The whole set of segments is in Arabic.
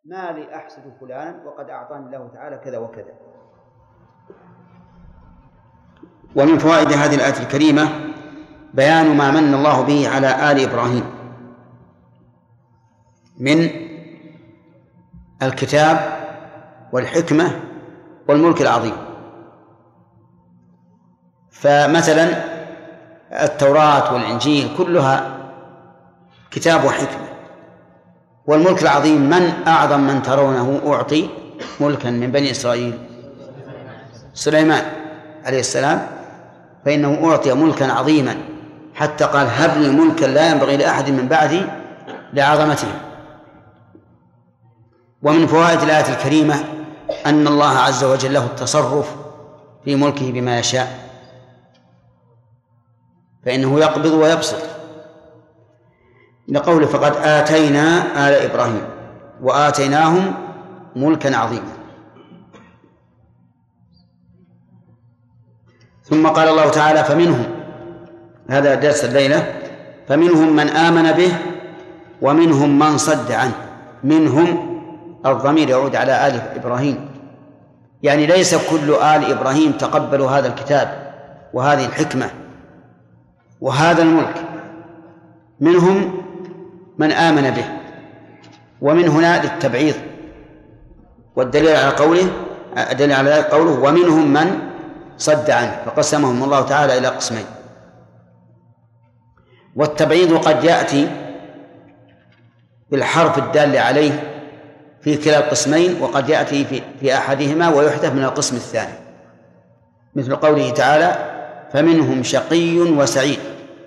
ما لي أحسد فلانا وقد أعطاني الله تعالى كذا وكذا. ومن فوائد هذه الآية الكريمة بيان ما من الله به على آل إبراهيم من الكتاب والحكمة والملك العظيم. فمثلا التوراة والإنجيل كلها كتاب وحكمة، والملك العظيم من أعظم من ترونه أعطي ملكا من بني إسرائيل؟ سليمان عليه السلام، فإنه أعطي ملكا عظيما حتى قال هب لي ملكا لا ينبغي لأحد من بعدي لعظمته. ومن فوائد الآية الكريمة أن الله عز وجل له التصرف في ملكه بما يشاء، فإنه يقبض ويبسط، لقوله فقد آتينا آل إبراهيم وآتيناهم ملكا عظيما. ثم قال الله تعالى فمنهم، هذا درس الليلة، فمنهم من آمن به ومنهم من صد عنه. منهم الضمير يعود على آل إبراهيم، يعني ليس كل آل إبراهيم تقبلوا هذا الكتاب وهذه الحكمة وهذا الملك، منهم من آمن به، ومن هنا للتبعيض، والدليل على قوله ومنهم من صد عنه، فقسمهم الله تعالى إلى قسمين. والتبعيض قد يأتي بالحرف الدال عليه في كلا القسمين، وقد يأتي في أحدهما ويحذف من القسم الثاني، مثل قوله تعالى فمنهم شقي وسعيد.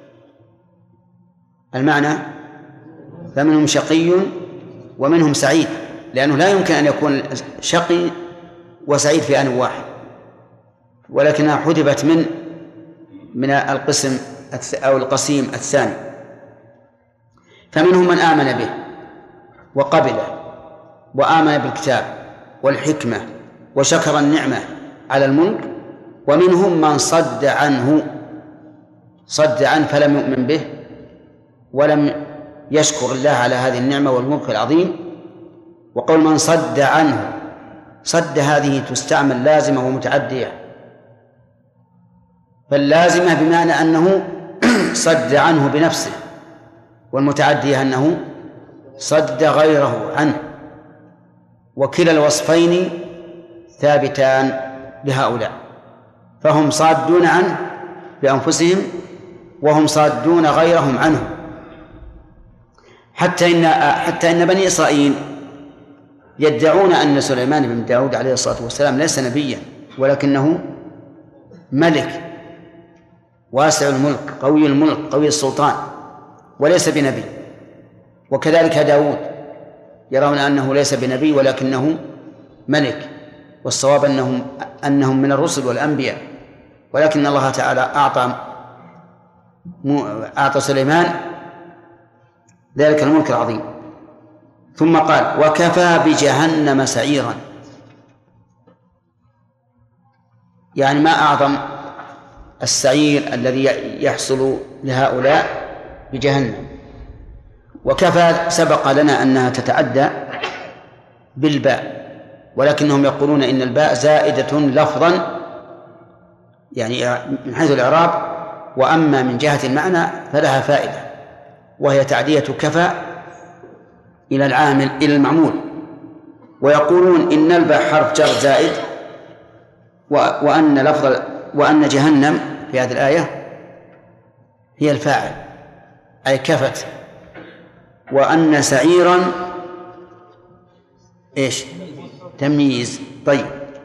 المعنى فمنهم شقي ومنهم سعيد، لأنه لا يمكن أن يكون شقي وسعيد في آن واحد، ولكنها حذفت من القسم أو القسيم الثاني. فمنهم من آمن به وقبله وآمن بالكتاب والحكمة وشكر النعمة على الملك، ومنهم من صد عنه فلم يؤمن به ولم يشكر الله على هذه النعمة والملك العظيم. وقول من صد عنه، صد هذه تستعمل لازمة ومتعدية، فاللازمة بمعنى أنه صد عنه بنفسه، والمتعدية أنه صد غيره عنه، وكلا الوصفين ثابتان لهؤلاء، فهم صادون عنه بأنفسهم وهم صادون غيرهم عنه. حتى إن بني إسرائيل يدعون أن سليمان بن داود عليه الصلاة والسلام ليس نبيا، ولكنه ملك واسع الملك قوي الملك قوي السلطان، وليس بنبي. وكذلك داود يرون أنه ليس بنبي ولكنه ملك، والصواب أنهم من الرسل والأنبياء، ولكن الله تعالى أعطى سليمان ذلك الملك العظيم. ثم قال وكفى بجهنم سعيرا، يعني ما أعظم السعير الذي يحصل لهؤلاء بجهنم. وكفى سبق لنا أنها تتعدى بالباء، ولكنهم يقولون إن الباء زائدة لفظا يعني من حيث الإعراب، وأما من جهة المعنى فلها فائدة، وهي تعدية كفى إلى العامل إلى المعمول. ويقولون إن الباء حرف جر زائد، وأن جهنم في هذه الآية هي الفاعل أي كفت، وأن سعيرا إيش؟ تمييز. طيب،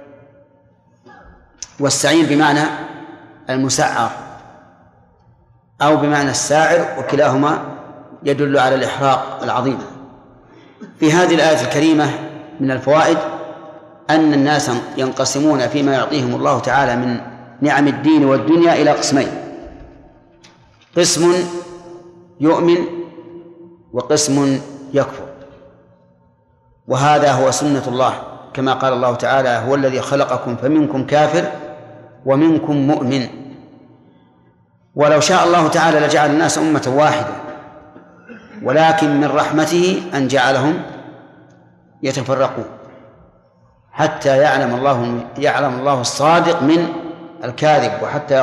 والسعير بمعنى المسعر أو بمعنى الساعر، وكلاهما يدل على الإحراق العظيم. في هذه الآية الكريمة من الفوائد أن الناس ينقسمون فيما يعطيهم الله تعالى من نعم الدين والدنيا إلى قسمين: قسم يؤمن وقسم يكفر. وهذا هو سنة الله، كما قال الله تعالى هو الذي خلقكم فمنكم كافر ومنكم مؤمن. ولو شاء الله تعالى لجعل الناس أمة واحدة، ولكن من رحمته أن جعلهم يتفرقون حتى يعلم الله الصادق من الكاذب،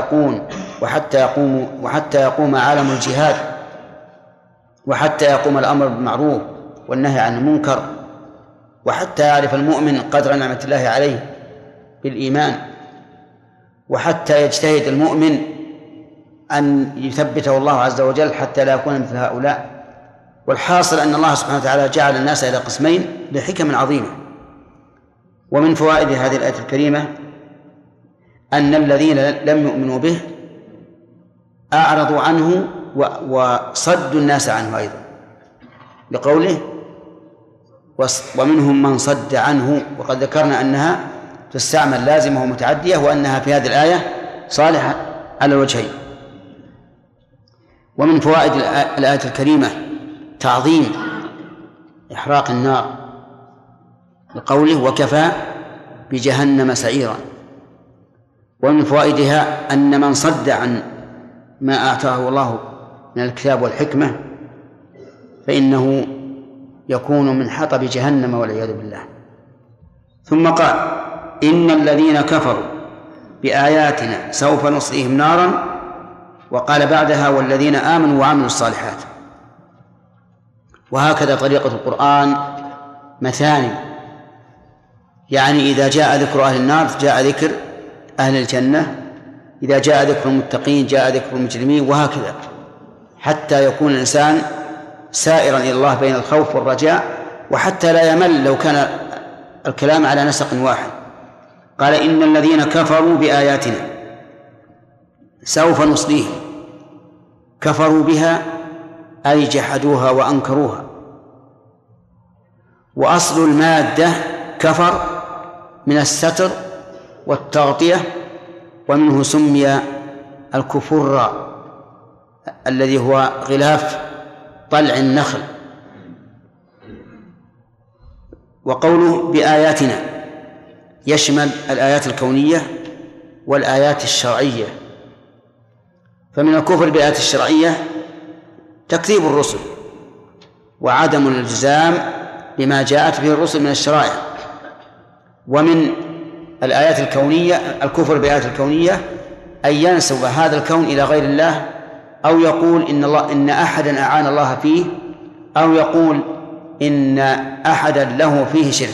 وحتى يقوم عالم الجهاد، وحتى يقوم الأمر بالمعروف والنهي عن المنكر، وحتى يعرف المؤمن قدر نعمة الله عليه بالإيمان، وحتى يجتهد المؤمن أن يثبته الله عز وجل حتى لا يكون مثل هؤلاء. والحاصل أن الله سبحانه وتعالى جعل الناس إلى قسمين لحكم عظيمة. ومن فوائد هذه الآية الكريمة أن الذين لم يؤمنوا به أعرضوا عنه وصدوا الناس عنه أيضا، لقوله ومنهم من صد عنه، وقد ذكرنا أنها تستعمل لازمة ومتعدية، وأنها في هذه الآية صالحة على الوجهين. ومن فوائد الآية الكريمة تعظيم إحراق النار، لقوله وكفى بجهنم سعيرا. ومن فوائدها أن من صد عن ما أعطاه الله من الكتاب والحكمة فإنه يكون من حطب جهنم والعياذ بالله. ثم قال إن الذين كفروا بآياتنا سوف نصليهم نارا، وقال بعدها والذين آمنوا وعملوا الصالحات. وهكذا طريقة القرآن مثاني، يعني إذا جاء ذكر أهل النار جاء ذكر أهل الجنة، إذا جاء ذكر المتقين جاء ذكر المجرمين، وهكذا حتى يكون الإنسان سائرا إلى الله بين الخوف والرجاء، وحتى لا يمل لو كان الكلام على نسق واحد. قال إن الذين كفروا بآياتنا سوف نصليهم، كفروا بها أي جحدوها وأنكروها. وأصل المادة كفر من الستر والتغطية، ومنه سمي الكفر الذي هو غلاف طلع النخل. وقوله بآياتنا يشمل الآيات الكونية والآيات الشرعية. فمن الكفر بالآيات الشرعية تكذيب الرسل وعدم الالتزام بما جاءت به الرسل من الشرائع. ومن الآيات الكونية الكفر بالآيات الكونية أن ينسب هذا الكون إلى غير الله، أو يقول إن أحدا أعان الله فيه، أو يقول إن أحدا له فيه شرك.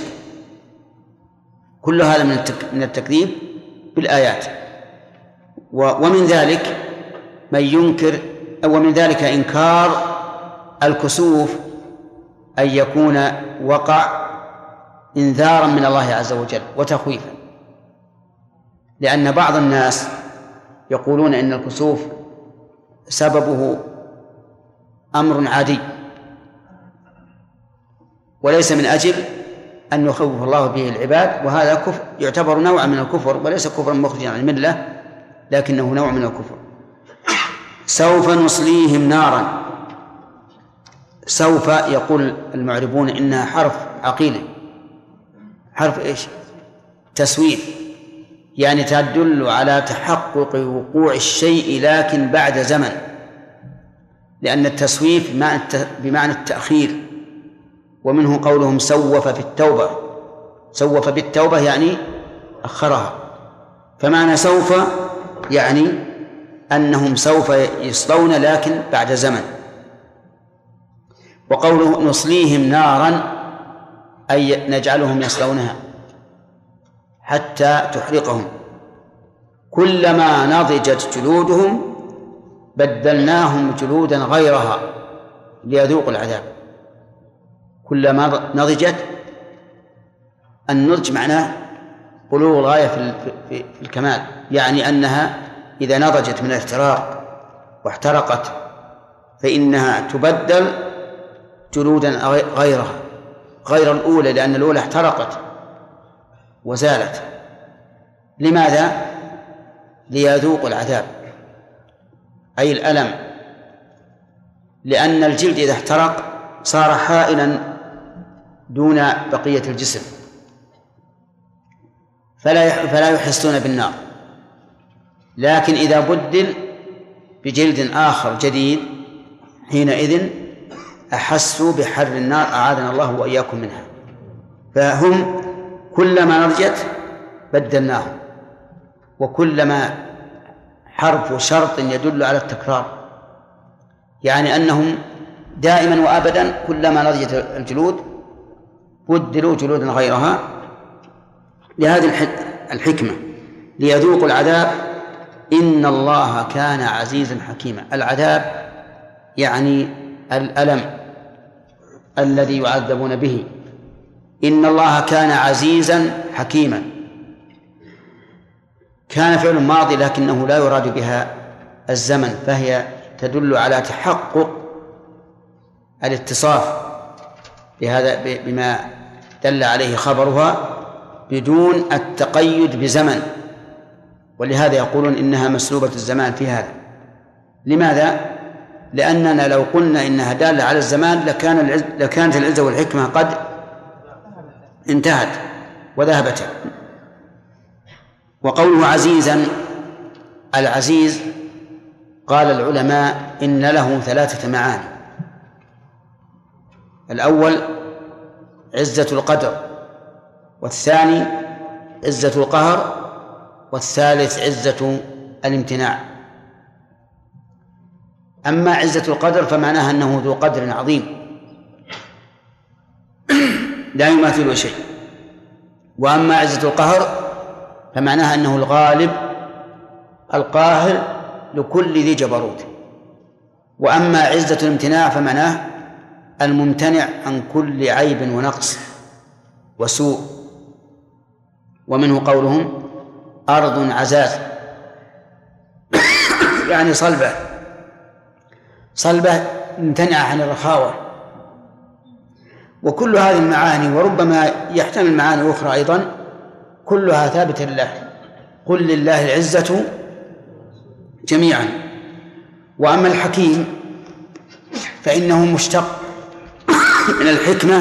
كل هذا من التكذيب بالآيات. ومن ذلك من ينكر، ومن ذلك إنكار الكسوف، أن يكون وقع إنذارا من الله عز وجل وتخويفا، لأن بعض الناس يقولون إن الكسوف سببه أمر عادي وليس من أجل أن يخوف الله به العباد، وهذا كفر يعتبر نوع من الكفر، وليس كفرا مخرجا عن الملة، لكنه نوع من الكفر. سوف نصليهم نارا. سوف يقول المعربون إنها حرف عقيل. حرف إيش؟ تسويف، يعني تدل على تحقق وقوع الشيء لكن بعد زمن، لأن التسويف بمعنى التأخير. ومنه قولهم سوف في التوبة. سوف بالتوبة يعني أخرها. فمعنى سوف يعني أنهم سوف يصلون لكن بعد زمن. وقوله نصليهم نارا أي نجعلهم يصلونها حتى تحرقهم. كلما نضجت جلودهم بدلناهم جلودا غيرها ليذوقوا العذاب. كلما نضجت، النضج معناه بلوغ الغاية في الكمال، يعني أنها إذا نضجت من الاحتراق واحترقت فإنها تبدل جلودا غيرها، غير الأولى، لأن الأولى احترقت وزالت. لماذا؟ ليذوقوا العذاب أي الألم، لأن الجلد إذا احترق صار حائلا دون بقية الجسم، فلا يحسون بالنار. لكن إذا بدل بجلد آخر جديد حينئذ أحسوا بحر النار، أعاذنا الله وإياكم منها. فهم كلما نضجت بدلناهم، وكلما حرف شرط يدل على التكرار، يعني أنهم دائما وأبدا كلما نضجت الجلود بدلوا جلودا غيرها لهذه الحكمة ليذوقوا العذاب. إن الله كان عزيزا حكيما. العذاب يعني الألم الذي يعذبون به. إن الله كان عزيزا حكيما. كان فعل ماضي لكنه لا يراد بها الزمن، فهي تدل على تحقق الاتصاف بهذا بما دل عليه خبرها بدون التقيد بزمن، ولهذا يقولون إنها مسلوبة الزمان في هذا. لماذا؟ لأننا لو قلنا إنها دالة على الزمان لكانت العزة والحكمة قد انتهت وذهبت. وقوله عزيزا، العزيز قال العلماء إن له 3 معاني. الأول عزة القدر، والثاني عزة القهر، والثالث عزة الامتناع. أما عزة القدر فمعناها أنه ذو قدر عظيم لا يماثله شيء، وأما عزة القهر فمعناها أنه الغالب القاهر لكل ذي جبروت. وأما عزة الامتناع فمعناه الممتنع عن كل عيب ونقص وسوء. ومنه قولهم أرض عزاز يعني صلبة ممتنعة عن الرخاوة. وكل هذه المعاني وربما يحتمل معاني أخرى أيضا كلها ثابتة لله. قل لله العزة جميعا. وأما الحكيم فإنه مشتق من الحكمة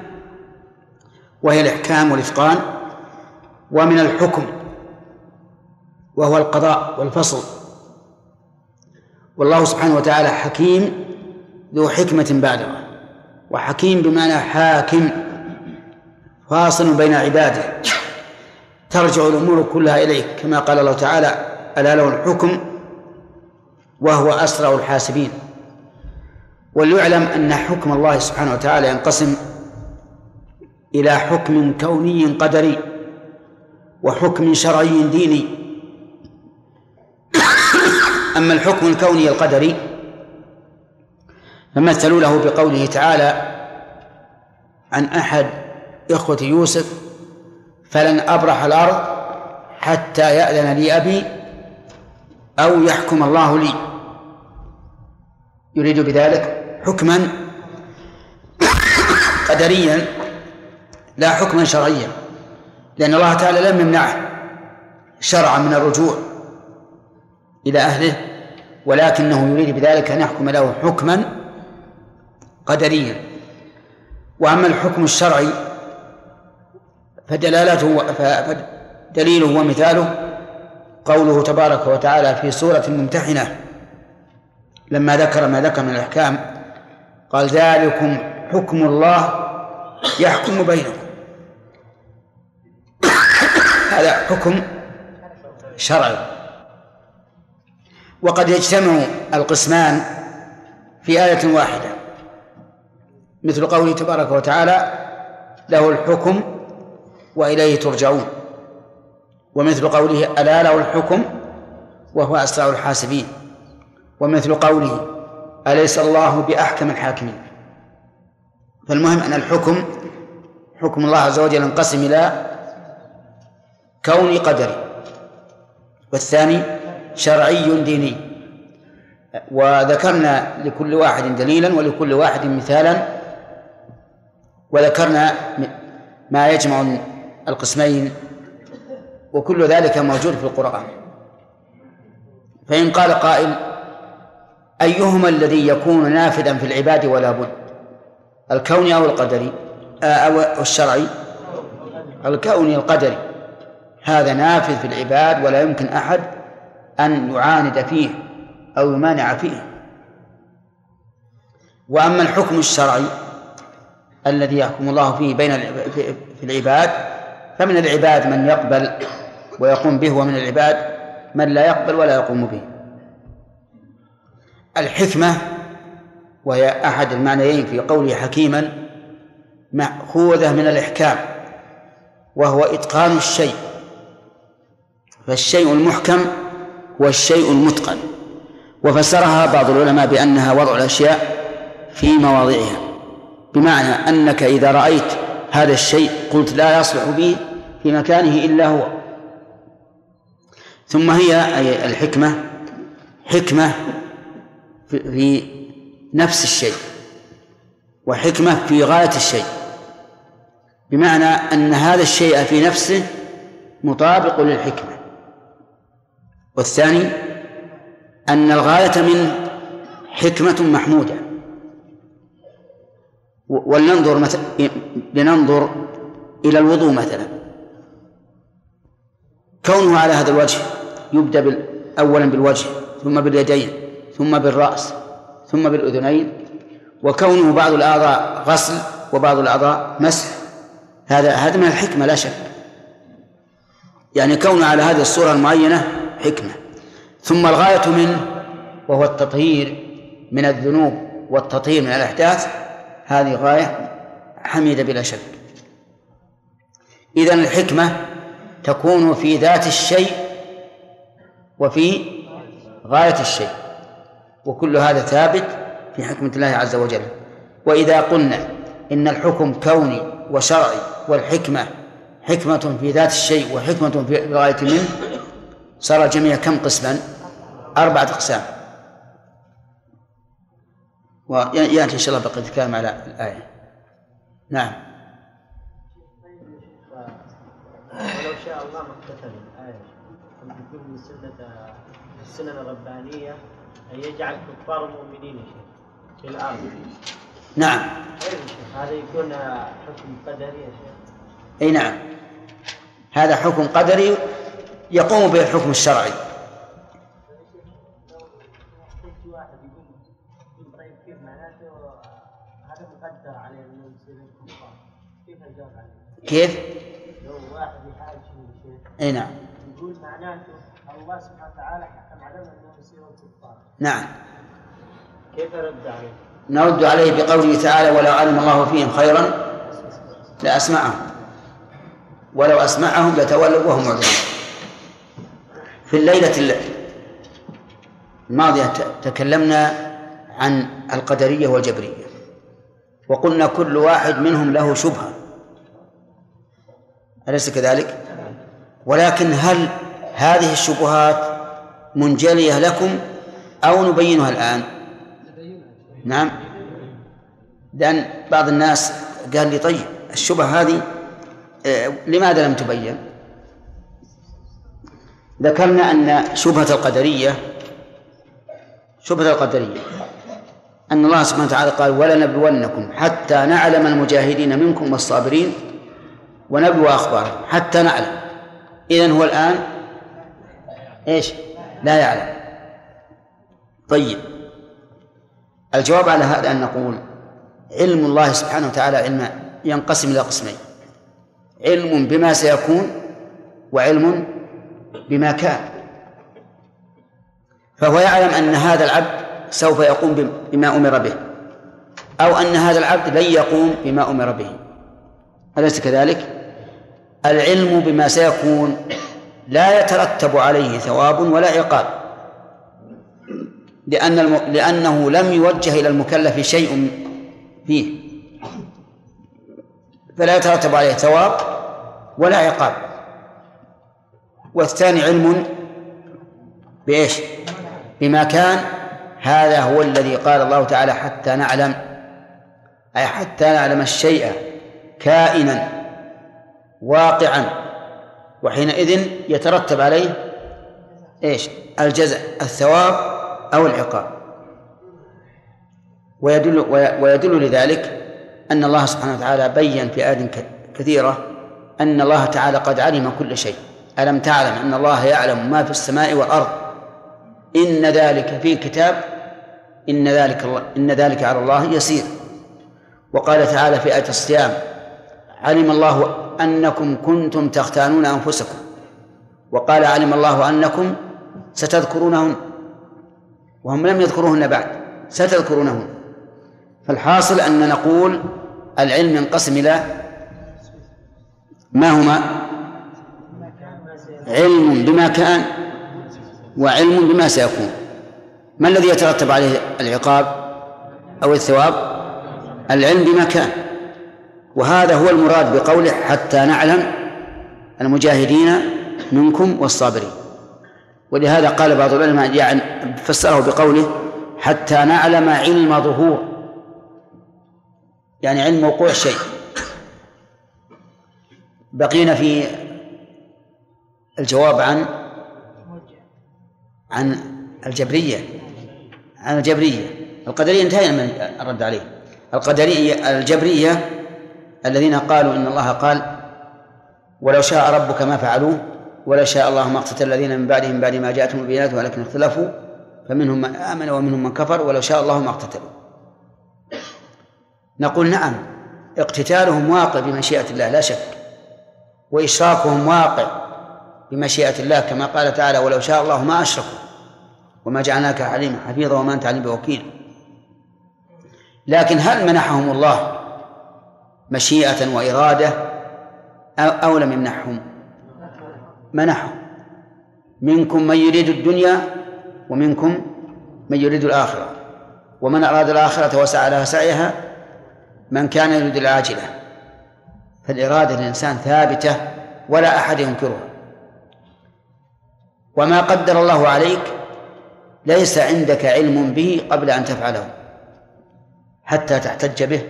وهي الإحكام والإتقان، ومن الحكم وهو القضاء والفصل. والله سبحانه وتعالى حكيم ذو حكمة بالغة، وحكيم بمعنى حاكم فاصل بين عباده، ترجع الأمور كلها إليه، كما قال الله تعالى ألا له الحكم وهو أسرع الحاسبين. وليعلم أن حكم الله سبحانه وتعالى ينقسم إلى حكم كوني قدري وحكم شرعي ديني. أما الحكم الكوني القدري فمثلوا له بقوله تعالى عن أحد إخوة يوسف فلن أبرح الأرض حتى يأذن لي أبي أو يحكم الله لي، يريد بذلك حكما قدريا لا حكما شرعيا، لأن الله تعالى لم يمنعه شرعا من الرجوع إلى أهله، ولكنه يريد بذلك أن يحكم له حكما قدريا. وأما الحكم الشرعي فدليله ومثاله قوله تبارك وتعالى في سورة الممتحنة لما ذكر ما ذكر من الأحكام قال ذلكم حكم الله يحكم بينكم. هذا حكم شرعي. وقد يجتمع القسمان في آية واحدة، مثل قوله تبارك وتعالى له الحكم وإليه ترجعون، ومثل قوله ألا له الحكم وهو أسرع الحاسبين، ومثل قوله أليس الله بأحكم الحاكمين. فالمهم أن الحكم حكم الله عز وجل ينقسم إلى كوني قدري، والثاني شرعي ديني. وذكرنا لكل واحد دليلا ولكل واحد مثالا، وذكرنا ما يجمع القسمين، وكل ذلك موجود في القرآن. فإن قال قائل أيهما الذي يكون نافذا في العباد ولا بد، الكوني أو القدري أو الشرعي؟ الكوني القدري هذا نافذ في العباد ولا يمكن أحد أن يعاند فيه أو يمانع فيه. وأما الحكم الشرعي الذي يحكم الله فيه في العباد، فمن العباد من يقبل ويقوم به، ومن العباد من لا يقبل ولا يقوم به. الحكمة وهي أحد المعنيين في قوله حكيما مأخوذة من الإحكام، وهو إتقان الشيء، فالشيء المحكم هو الشيء المتقن. وفسرها بعض العلماء بأنها وضع الأشياء في مواضعها، بمعنى أنك إذا رأيت هذا الشيء قلت لا يصلح به في مكانه إلا هو. ثم هي أي الحكمة حكمة في نفس الشيء، وحكمة في غاية الشيء، بمعنى أن هذا الشيء في نفسه مطابق للحكمة. والثاني أن الغاية منه حكمة محمودة. لننظر إلى الوضوء مثلا، كونه على هذا الوجه يبدأ أولا بالوجه، ثم باليدين، ثم بالرأس، ثم بالأذنين، وكونه بعض الأعضاء غسل وبعض الأعضاء مسح، هذا من الحكمة لا شك، يعني كونه على هذه الصورة المعينة حكمة. ثم الغاية منه وهو التطهير من الذنوب والتطهير من الأحداث، هذه غاية حميدة بلا شك. إذن الحكمة تكون في ذات الشيء وفي غاية الشيء، وكل هذا ثابت في حكمة الله عز وجل. وإذا قلنا إن الحكم كوني وشرعي، والحكمة حكمة في ذات الشيء وحكمة في الغاية منه، صار الجميع كم قسما؟ 4 أقسام. ويأتي إن شاء الله بقية الكلام على الآية. نعم. ولو شاء الله ما اكتتب الآية يكون من السنة الربانية أن يجعل كفار المؤمنين في الأرض. نعم. هذا يكون حكم قدري يا شيخ. أي نعم، هذا حكم قدري يقوم به الحكم الشرعي. كيف؟ لو واحد يحاج شيء. أي نعم. يقول معناته الله سبحانه وتعالى حكم عليهم أنهم يصيرون كفار. نعم. كيف رد عليه؟ نرد عليه بقوله تعالى: ولو علم الله فيهم خيرا لأسمعهم، ولو أسمعهم لتولوا وهم معرضون. في الليلة الماضية تكلمنا عن القدرية والجبرية، وقلنا كل واحد منهم له شبهة، أليس كذلك؟ ولكن هل هذه الشبهات منجلية لكم أو نبينها الآن؟ نعم، لأن بعض الناس قال لي: طيب الشبهة هذه لماذا لم تبين؟ ذكرنا أن شبهة القدرية أن الله سبحانه وتعالى قال: ولنبلونكم حتى نعلم المجاهدين منكم والصابرين ونبلو أخبارهم حتى نعلم. إذن هو الآن إيش؟ لا يعلم. طيب، الجواب على هذا أن نقول علم الله سبحانه وتعالى علم ينقسم إلى قسمين: علم بما سيكون، وعلم بما كان. فهو يعلم أن هذا العبد سوف يقوم بما أمر به، أو أن هذا العبد لن يقوم بما أمر به، أليس كذلك؟ العلم بما سيكون لا يترتب عليه ثواب ولا عقاب، لأنه لم يوجه إلى المكلف شيء فيه، فلا يترتب عليه ثواب ولا عقاب. والثاني علم بإيش؟ بما كان. هذا هو الذي قال الله تعالى: حتى نعلم، أي حتى نعلم الشيء كائنا واقعا، وحينئذ يترتب عليه إيش؟ الجزاء، الثواب أو العقاب. ويدل لذلك أن الله سبحانه وتعالى بيّن في آيات كثيرة أن الله تعالى قد علم كل شيء. ألم تعلم أن الله يعلم ما في السماء والأرض، إن ذلك في كتاب، إن ذلك على الله يسير. وقال تعالى في آية الصيام: علم الله أنكم كنتم تختانون أنفسكم، وقال علم الله أنكم ستذكرونهن، وهم لم يذكروهن بعد، ستذكرونهن. فالحاصل أن نقول العلم ينقسم إلى ما هما: علم بما كان وعلم بما سيكون. ما الذي يترتب عليه العقاب أو الثواب؟ العلم بما كان، وهذا هو المراد بقوله: حتى نعلم المجاهدين منكم والصابرين. ولهذا قال بعض العلماء يعني فسره بقوله: حتى نعلم علم ظهور، يعني علم وقوع الشيء. بقينا في الجواب عن الجبرية. القدرية انتهينا من الرد عليه. الجبرية الذين قالوا إن الله قال: ولو شاء ربك ما فعلوه ولو شاء الله ما اقتتل الذين من بعدهم بعد ما جاءتهم البينات ولكن اختلفوا فمنهم من آمن ومنهم من كفر ولو شاء الله ما اقتتلوا. نقول: نعم، اقتتالهم واقع بمشيئة الله لا شك، وإشراكهم واقع بمشيئة الله، كما قال تعالى: ولو شاء الله ما أشركوا وما جعلناك عليما حفيظا وما أنت عليم بوكيل. لكن هل منحهم الله مشيئة وإرادة أو لم يمنحهم؟ منحهم. منكم من يريد الدنيا ومنكم من يريد الآخرة، ومن أراد الآخرة وسعى لها سعيها من كان يريد العاجلة. فالإرادة للإنسان ثابتة ولا أحد ينكرها، وما قدر الله عليك ليس عندك علم به قبل أن تفعله حتى تحتج به،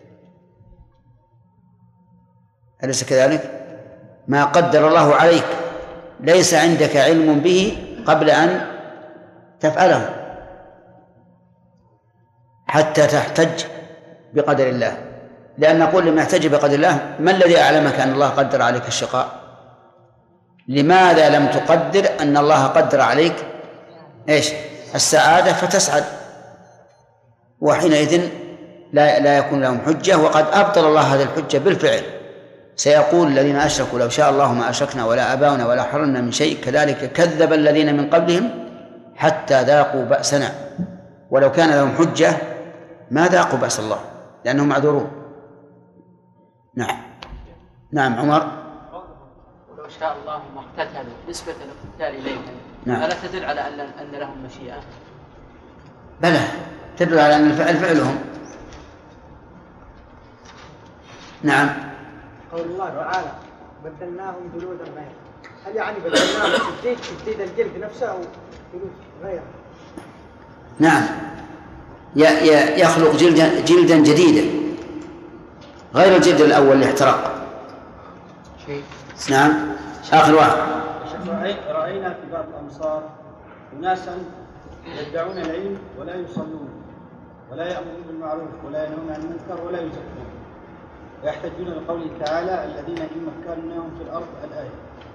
أليس كذلك؟ ما قدر الله عليك ليس عندك علم به قبل أن تفعله حتى تحتج بقدر الله. لأن نقول لما يحتج بقدر الله: ما الذي أعلمك أن الله قدر عليك الشقاء؟ لماذا لم تقدر أن الله قدر عليك السعادة فتسعد؟ وحينئذ لا يكون لهم حجة، وقد أبطل الله هذه الحجة بالفعل. سيقول الذين أشركوا: لو شاء الله ما أشركنا ولا آباؤنا ولا حرمنا من شيء كذلك كذب الذين من قبلهم حتى ذاقوا بأسنا. ولو كان لهم حجة ما ذاقوا بأس الله لأنهم معذورون. نعم عمر. ولو شاء الله ما اقتتلوا نسبة الاقتتال إليهم، نعم. ألا تدل على أن لهم مشيئة؟ بلى، تدل على أن الفعل فعلهم. نعم. قول الله تعالى: بدلناهم جلودا غيرها. هل يعني بدلناهم تجديد الجلد نفسه أو جلود غيره؟ نعم، يخلق جلدا جديدا غير الجلد الأول اللي احترق. نعم. آخر واحد: رأينا في بعض الأمصار أناسا يدعون العلم ولا يصلون ولا يأمرون بالمعروف ولا ينهون عن المنكر ولا يزكون، ويحتجون لقوله تعالى: الذين إن مكناهم في الأرض الآية.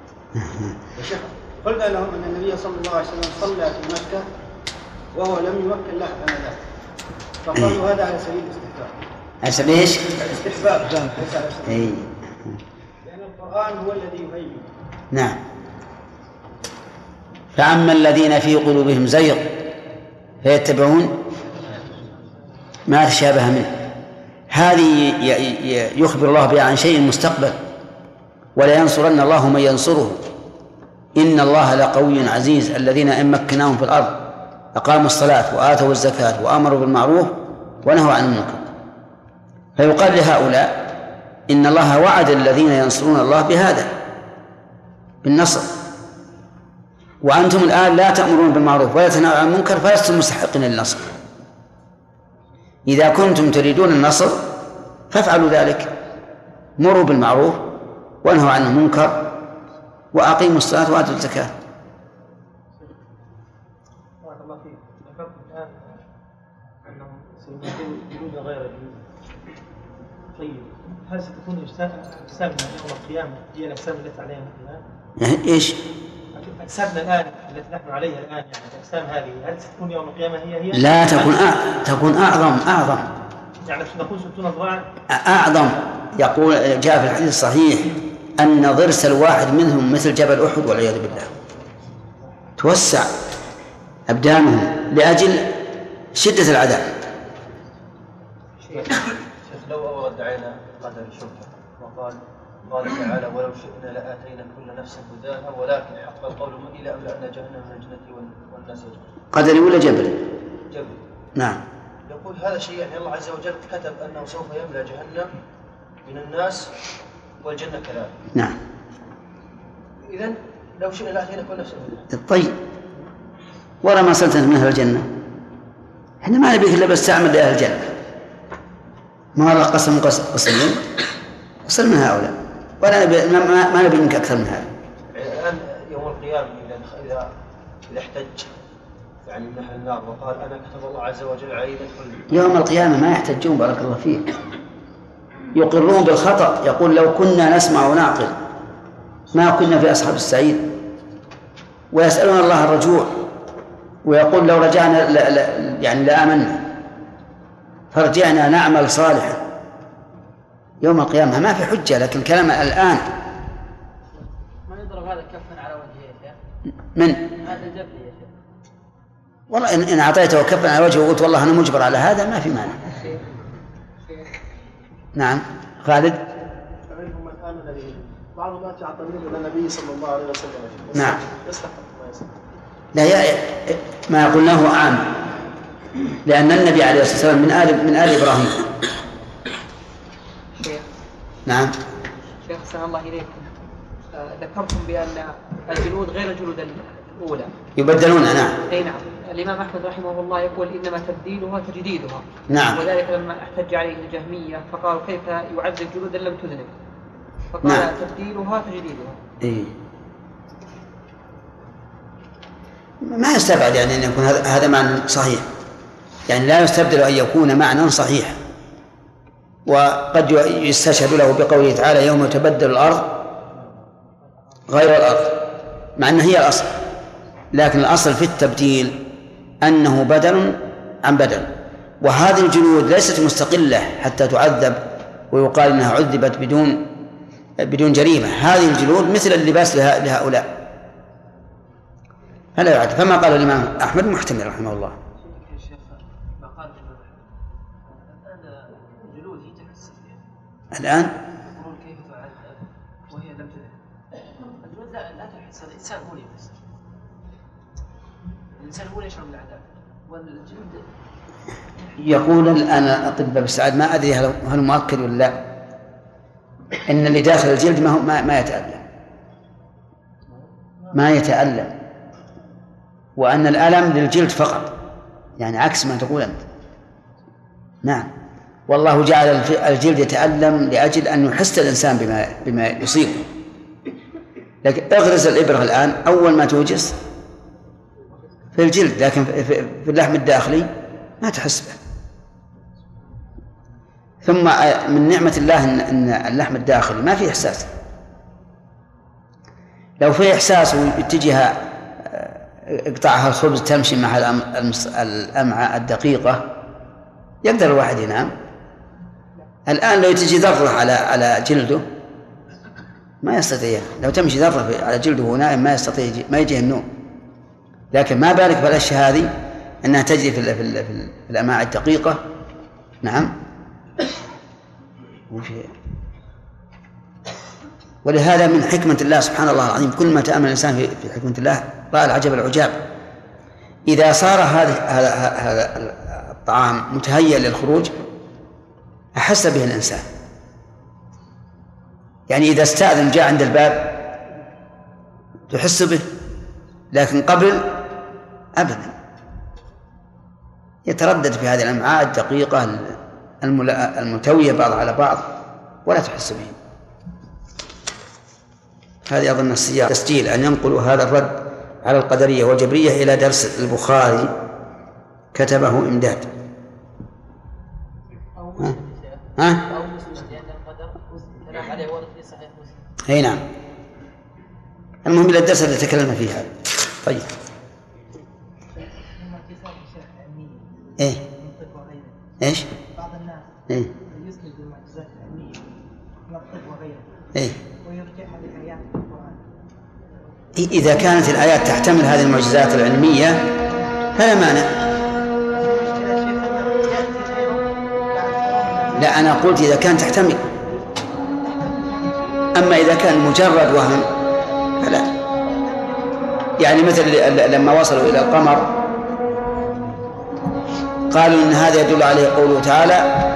قلنا لهم أن النبي صلى الله عليه وسلم صلى في مكة وهو لم يمكن له آنذاك، فقالوا هذا على سبيل الاستحباب. على سبيل ايش؟ الاستحباب. لأن القرآن هو الذي يهيمن. نعم. فأما الذين في قلوبهم زيغ فيتبعون ما تشابه منه، هذه يخبر الله بها عن شيء مستقبل: ولا ينصرن الله من ينصره إن الله لقوي عزيز الذين إن مكناهم في الأرض أقاموا الصلاة وآتوا الزكاة وأمروا بالمعروف ونهوا عن المنكر. فيقال لهؤلاء: إن الله وعد الذين ينصرون الله بهذا، بالنصر، وأنتم الآن لا تأمرون بالمعروف ولا تنهون عن المنكر فلستم مستحقين للنصر. إذا كنتم تريدون النصر فافعلوا ذلك، مروا بالمعروف وانهوا عن المنكر وأقيموا الصلاة وآتوا الزكاة. بارك الله فيك. ذكرت الآن أنهم سيمكنون جلود غير الجلود. طيب، هل ستكون أجسامنا يوم القيامة هي الأجسام التي عليها الآن؟ إيش؟ أجسامنا الآن التي نحن عليها الآن، يعني الأجسام هذه هل ستكون يوم القيامة هي؟ لا، تكون أعظم. يعني نقول 60 ذراعا. أعظم، يقول جاء في الحديث الصحيح أن ضرس الواحد منهم مثل جبل أحد والعياذ بالله. توسع أبدانهم لأجل شدة العذاب. شيخ لو أورد علينا قدر شبهة وقال تعالى ولو شئنا لآتينا كل نفس هداها ولكن حق القول مني لأملأن جهنم من الجنة والناس أجمعين. قدري ولا جبل؟ جبل. نعم. يقول هذا شيء يعني الله عز وجل كتب أنه سوف يملأ جهنم من الناس والجنة كذلك. نعم. إذن لو شئنا لآتينا كل نفس هداها. طيب، ورا ما صلت من أهل الجنة، احنا ما نبيك إلا بس تعمل لأهل الجنة. ما الله قسمين وصل من هؤلاء، ولا نبي ما نبي منك أكثر من هذا. الآن يوم القيامة إذا احتج يعني من أهل النار وقال أنا كتب الله عز وجل علي ندخل يوم القيامة ما يحتجون، بارك الله فيك، يقرون بالخطأ، يقول لو كنا نسمع ونعقل ما كنا في أصحاب السعير، ويسألون الله الرجوع، ويقول لو رجعنا يعني لآمنا فرجعنا نعمل صالحا. يوم القيامة ما في حجة، لكن كلام الآن ما يضرب هذا كفا على وجهه يا شيخ؟ من هذا الجبل يا شيخ. والله إن أعطيته كفا على وجهه وقلت والله أنا مجبر على هذا ما في مانع. نعم خالد. فمنهم من آمن به، بعض الناس يعتمدون إلى النبي صلى الله عليه وسلم. نعم. يصلح ما يصلح. لا ما قلناه عام، لأن النبي عليه الصلاة والسلام من آل إبراهيم. شيخ. نعم. شيخ أحسن الله إليكم، ذكرتم بأن الجلود غير الجلود الأولى يبدلون. نعم. أي نعم. الإمام أحمد رحمه الله يقول إنما تبديلها تجديدها. نعم. وذلك لما احتج عليه الجهمية فقالوا كيف يعذب جلودا لم تذنب، فقال نعم. تبديلها تجديدها. إيه. ما يستبعد يعني أن يكون هذا معنى صحيح، يعني لا يستبدل أن يكون معنى صحيح. وقد يستشهد له بقوله تعالى يوم تبدل الأرض غير الأرض، مع أنها هي الأصل، لكن الأصل في التبديل أنه بدل عن بدل. وهذه الجلود ليست مستقلة حتى تعذب ويقال أنها عذبت بدون جريمة. هذه الجلود مثل اللباس لهؤلاء فلا يعد. فما قال الإمام أحمد محتمل رحمه الله. الآن يقولون كيف تعذب وهي لم تذهب. الجلود لا تحس، الإنسان هو اللي يحس، الإنسان هو اللي يشعر بالعذاب والجلد. يقول الآن الأطباء بالسعادة ما أدري هل مؤكد ولا لا، إن اللي داخل الجلد ما يتألم، وأن الألم للجلد فقط، يعني عكس ما تقول أنت. نعم، والله جعل الجلد يتألم لأجل أن يحس الإنسان بما يصيبه. لكن اغرز الإبرة الآن أول ما توجس في الجلد، لكن في اللحم الداخلي ما تحس به. ثم من نعمة الله أن اللحم الداخلي ما فيه إحساس. لو فيه إحساس واتجه اقطعها الخبز تمشي مع الأمعاء الدقيقة يقدر الواحد ينام. الآن لو تجي ذرة على جلده ما يستطيع، لو تمشي ذرة على جلده وهو نائم ما يستطيع، ما يجيه النوم. لكن ما بالك بالأشياء هذه أنها تجري في الأمعاء الدقيقة. نعم. ولهذا من حكمة الله سبحان الله العظيم، كل ما تأمل الإنسان في حكمة الله رأى العجب العجاب. إذا صار هذا الطعام متهيأ للخروج أحس به الإنسان. يعني إذا استأذن جاء عند الباب تحس به، لكن قبل أبدا يتردد في هذه الأمعاء الدقيقة المتوية بعض على بعض ولا تحس به. هذه أظن السياق تسجيل أن ينقلوا هذا الرد على القدرية والجبرية إلى درس البخاري كتبه إمداد. أو مسلم لأن القدر كلام عليه ورد في صحيح مسلم. أي نعم. المهم إلى الدرس الذي تكلمنا فيه هذا. طيب. إيه إيش؟ بعض الناس إيه؟ يسند المعجزات العلمية من الطب وغيره إيه؟ ويرجعها لآيات القرآن. إذا كانت الآيات تحتمل هذه المعجزات العلمية فلا مانع. لا، أنا قلت إذا كان تحتمل، أما إذا كان مجرد وهم فلا. يعني مثل لما وصلوا إلى القمر قالوا إن هذا يدل عليه قوله تعالى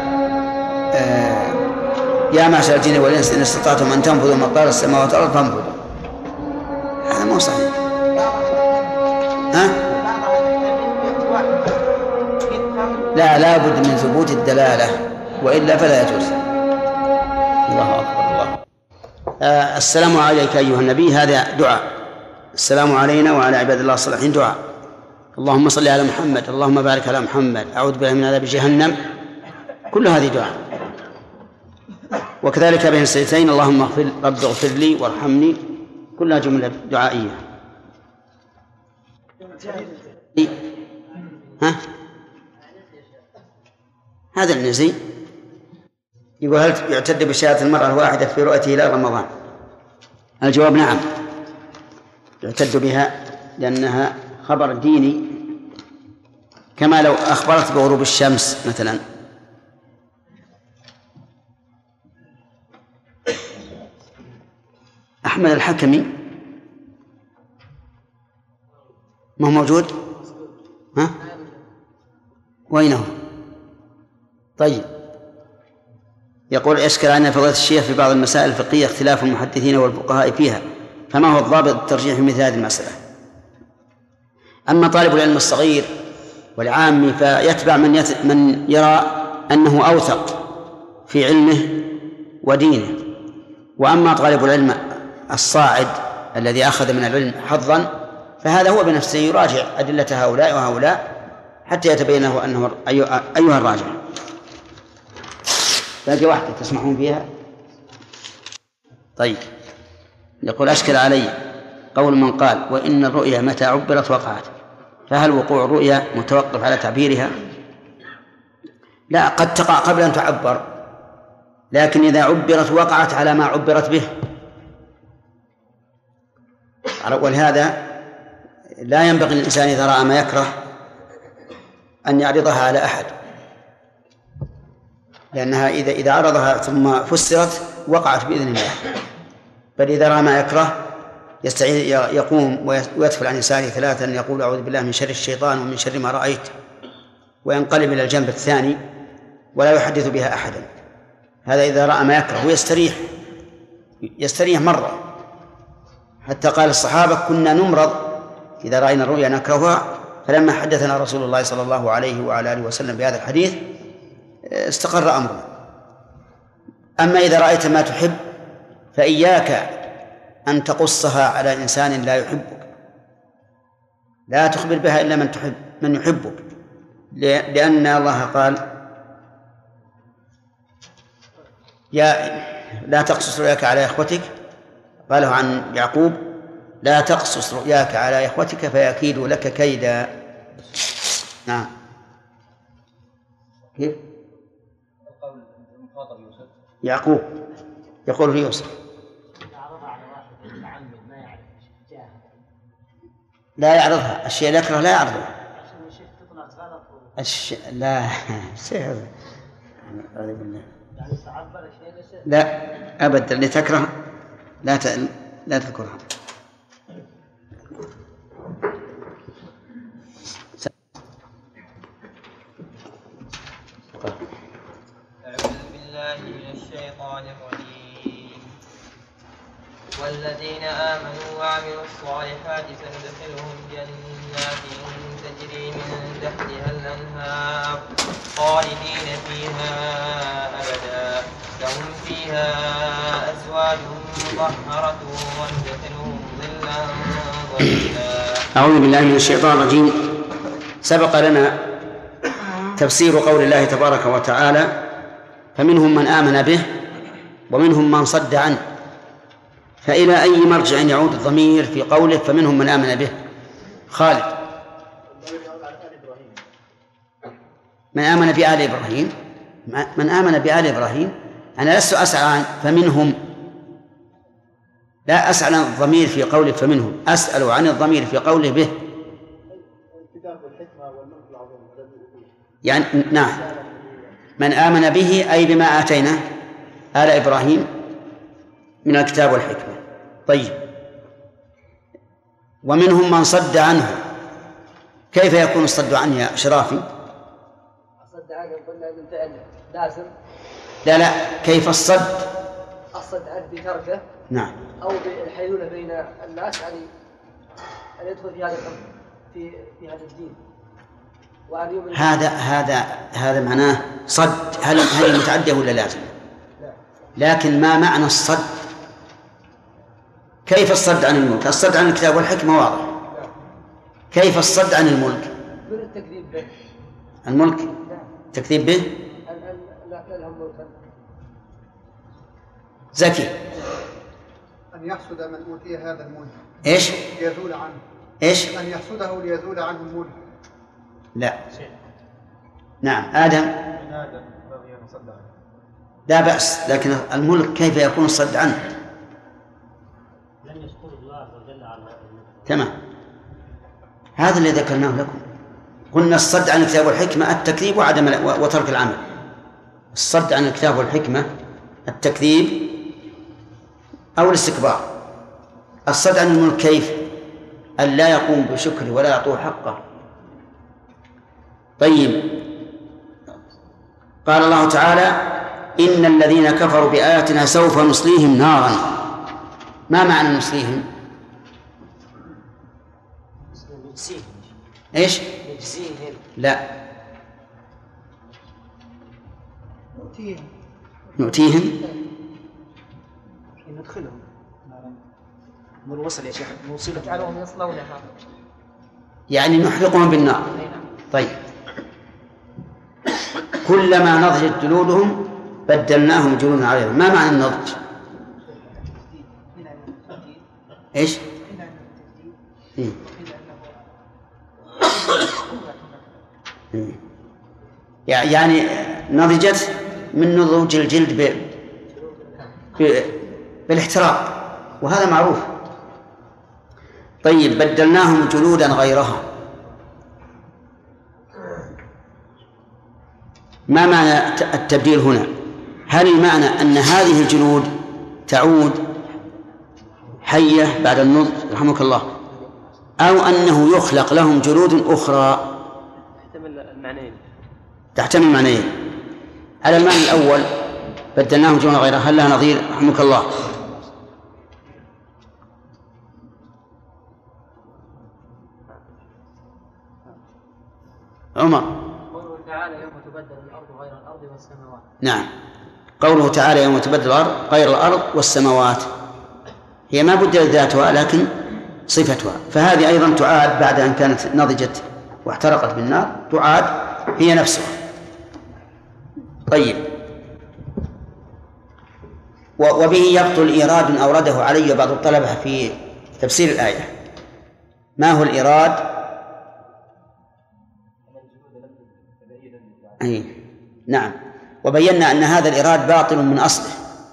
يا معشر الجن والإنس إن استطعتم أن تنفذوا من أقطار السماوات والأرض فانفذوا. هذا مو صحيح. ها؟ لا بد من ثبوت الدلالة وإلا فلا يجوز. الله أكبر الله. السلام عليك أيها النبي، هذا دعاء. السلام علينا وعلى عباد الله الصالحين دعاء. اللهم صل على محمد، اللهم بارك على محمد، أعوذ بالله من عذاب جهنم، كل هذه دعاء. وكذلك بين السيدتين اللهم رب اغفر لي وارحمني، كلها جملة دعائية. ها؟ هذا النزي يقول هل يعتد بشهادة المرأة الواحدة في رؤيته إلى رمضان؟ الجواب نعم، يعتد بها لأنها خبر ديني، كما لو أخبرت بغروب الشمس مثلا. أحمد الحكمي ما هو موجود؟ ها؟ وينه؟ طيب، يقول أشكل عنا فضيلة الشيخ في بعض المسائل الفقهية اختلاف المحدثين والفقهاء فيها، فما هو الضابط الترجيح في مثل هذه المسألة؟ أما طالب العلم الصغير والعامي فيتبع من يرى أنه أوثق في علمه ودينه، وأما طالب العلم الصاعد الذي أخذ من العلم حظا فهذا هو بنفسه يراجع أدلة هؤلاء وهؤلاء حتى يتبين له أنه أيها الراجع. باقي واحدة تسمحون فيها؟ طيب، يقول أشكل علي قول من قال وإن الرؤيا متى عبرت وقعت، فهل وقوع الرؤيا متوقف على تعبيرها؟ لا، قد تقع قبل أن تعبر، لكن إذا عبرت وقعت على ما عبرت به. ولهذا لا ينبغي للإنسان إذا رأى ما يكره أن يعرضها على أحد، لأنها إذا عرضها ثم فسرت وقعت بإذن الله. بل إذا رأى ما يكره يقوم ويدفل عن يساره ثلاثا، يقول أعوذ بالله من شر الشيطان ومن شر ما رأيت، وينقلب إلى الجنب الثاني ولا يحدث بها أحدا. هذا إذا رأى ما يكره يستريح مرة، حتى قال الصحابة كنا نمرض إذا رأينا الرؤيا نكرهها، فلما حدثنا رسول الله صلى الله عليه وعلى آله وسلم بهذا الحديث استقر أمرنا. أما إذا رأيت ما تحب فإياك أن تقصها على إنسان لا يحبك، لا تخبر بها إلا من يحبك، لأن الله قال لا تقصص رؤياك على إخوتك، قاله عن يعقوب لا تقصص رؤياك على إخوتك فيكيدوا لك كيدا. نعم. كيف؟ يعقوب يقول في يوسف لا يعرضها، الشيء اللي يكره لا يعرضها. لا شيء لا أبدا، اللي تكره لا تذكرها. أعوذ بالله من الشيطان الرجيم. والذين آمنوا وعملوا الصالحات سندخلهم جنات تجري من تحتها الأنهار خالدين فيها أبدا، لهم فيها أزواج مطهرة وندخلهم ظلا ظليلا. أعوذ بالله من الشيطان الرجيم. سبق لنا تفسير قول الله تبارك وتعالى فمنهم من آمن به ومنهم من صد عنه، فإلى أي مرجع يعود الضمير في قوله فمنهم من آمن به؟ خالد. من آمن بآل إبراهيم، من آمن بآل إبراهيم أنا لست أسأل عن فمنهم، لا أسأل عن الضمير في قوله فمنهم، أسأل عن الضمير في قوله به. يعني نعم، من آمن به أي بما آتينا آل إبراهيم من الكتاب والحكمة. طيب، ومنهم من صد عنه، كيف يكون الصد عنه يا شرافي؟ الصد عنه قلنا من فعل لازم. لا كيف الصد؟ الصد عنه بتركه، نعم، أو بالحيلولة بين الناس، يعني أن يدخل في هذا في هذا الدين. هذا معناه صد. هل متعدية ولا لازم؟ لكن ما معنى الصد؟ كيف الصد عن الملك؟ الصد عن الكتاب والحكمة واضح. كيف الصد عن الملك؟ من التكذيب به. الملك تكذيب به؟ لا لهم ملكا. زكي. أن يحسد من أوتي هذا الملك. إيش؟ ليزول عنه. إيش؟ أن يحسده ليزول عنه الملك. لا. نعم. آدم. لا بأس، لكن الملك كيف يكون الصد عنه؟ لن يذكر الله عز وجل على تمام، هذا اللي ذكرناه لكم. قلنا الصد عن الكتاب والحكمة التكذيب وترك العمل. الصد عن الكتاب والحكمة التكذيب أو الاستكبار. الصد عن الملك كيف؟ أن لا يقوم بشكره ولا يعطوه حقه. طيب، قال الله تعالى إن الذين كفروا بآياتنا سوف نصليهم نارا. ما معنى نصليهم؟ إيش؟ لا، نؤتيهم ندخلهم من الوصل يا شيخ، نوصلهم نجعلهم يصلونها، يعني نحرقهم بالنار. طيب، كلما نضجت جلودهم بدلناهم جلودا غيرها. ما معنى النضج؟ ايش؟ يعني نضجت من نضوج الجلد بالاحتراق، وهذا معروف. طيب، بدلناهم جلودا غيرها. ما معنى التبديل هنا؟ هل المعنى أن هذه الجلود تعود حية بعد النضج رحمك الله، أو أنه يخلق لهم جلود أخرى؟ تحتمل المعنيين. على المعنى الأول بدلناهم جلودا غيرها، هل لها نظير رحمك الله؟ عمر. قوله تعالى يوم تبدل الأرض غير الأرض والسماوات. نعم، قوله تعالى يوم تبدل الأرض غير الأرض والسماوات، هي ما بدلت ذاتها لكن صفتها، فهذه أيضا تعاد بعد أن كانت نضجت واحترقت بالنار، تعاد هي نفسها. طيب، وبه يبطل إيراد أورده علي بعض الطلبة في تفسير الآية. ما هو الإيراد؟ نعم، وبينا أن هذا الإيراد باطل من أصله،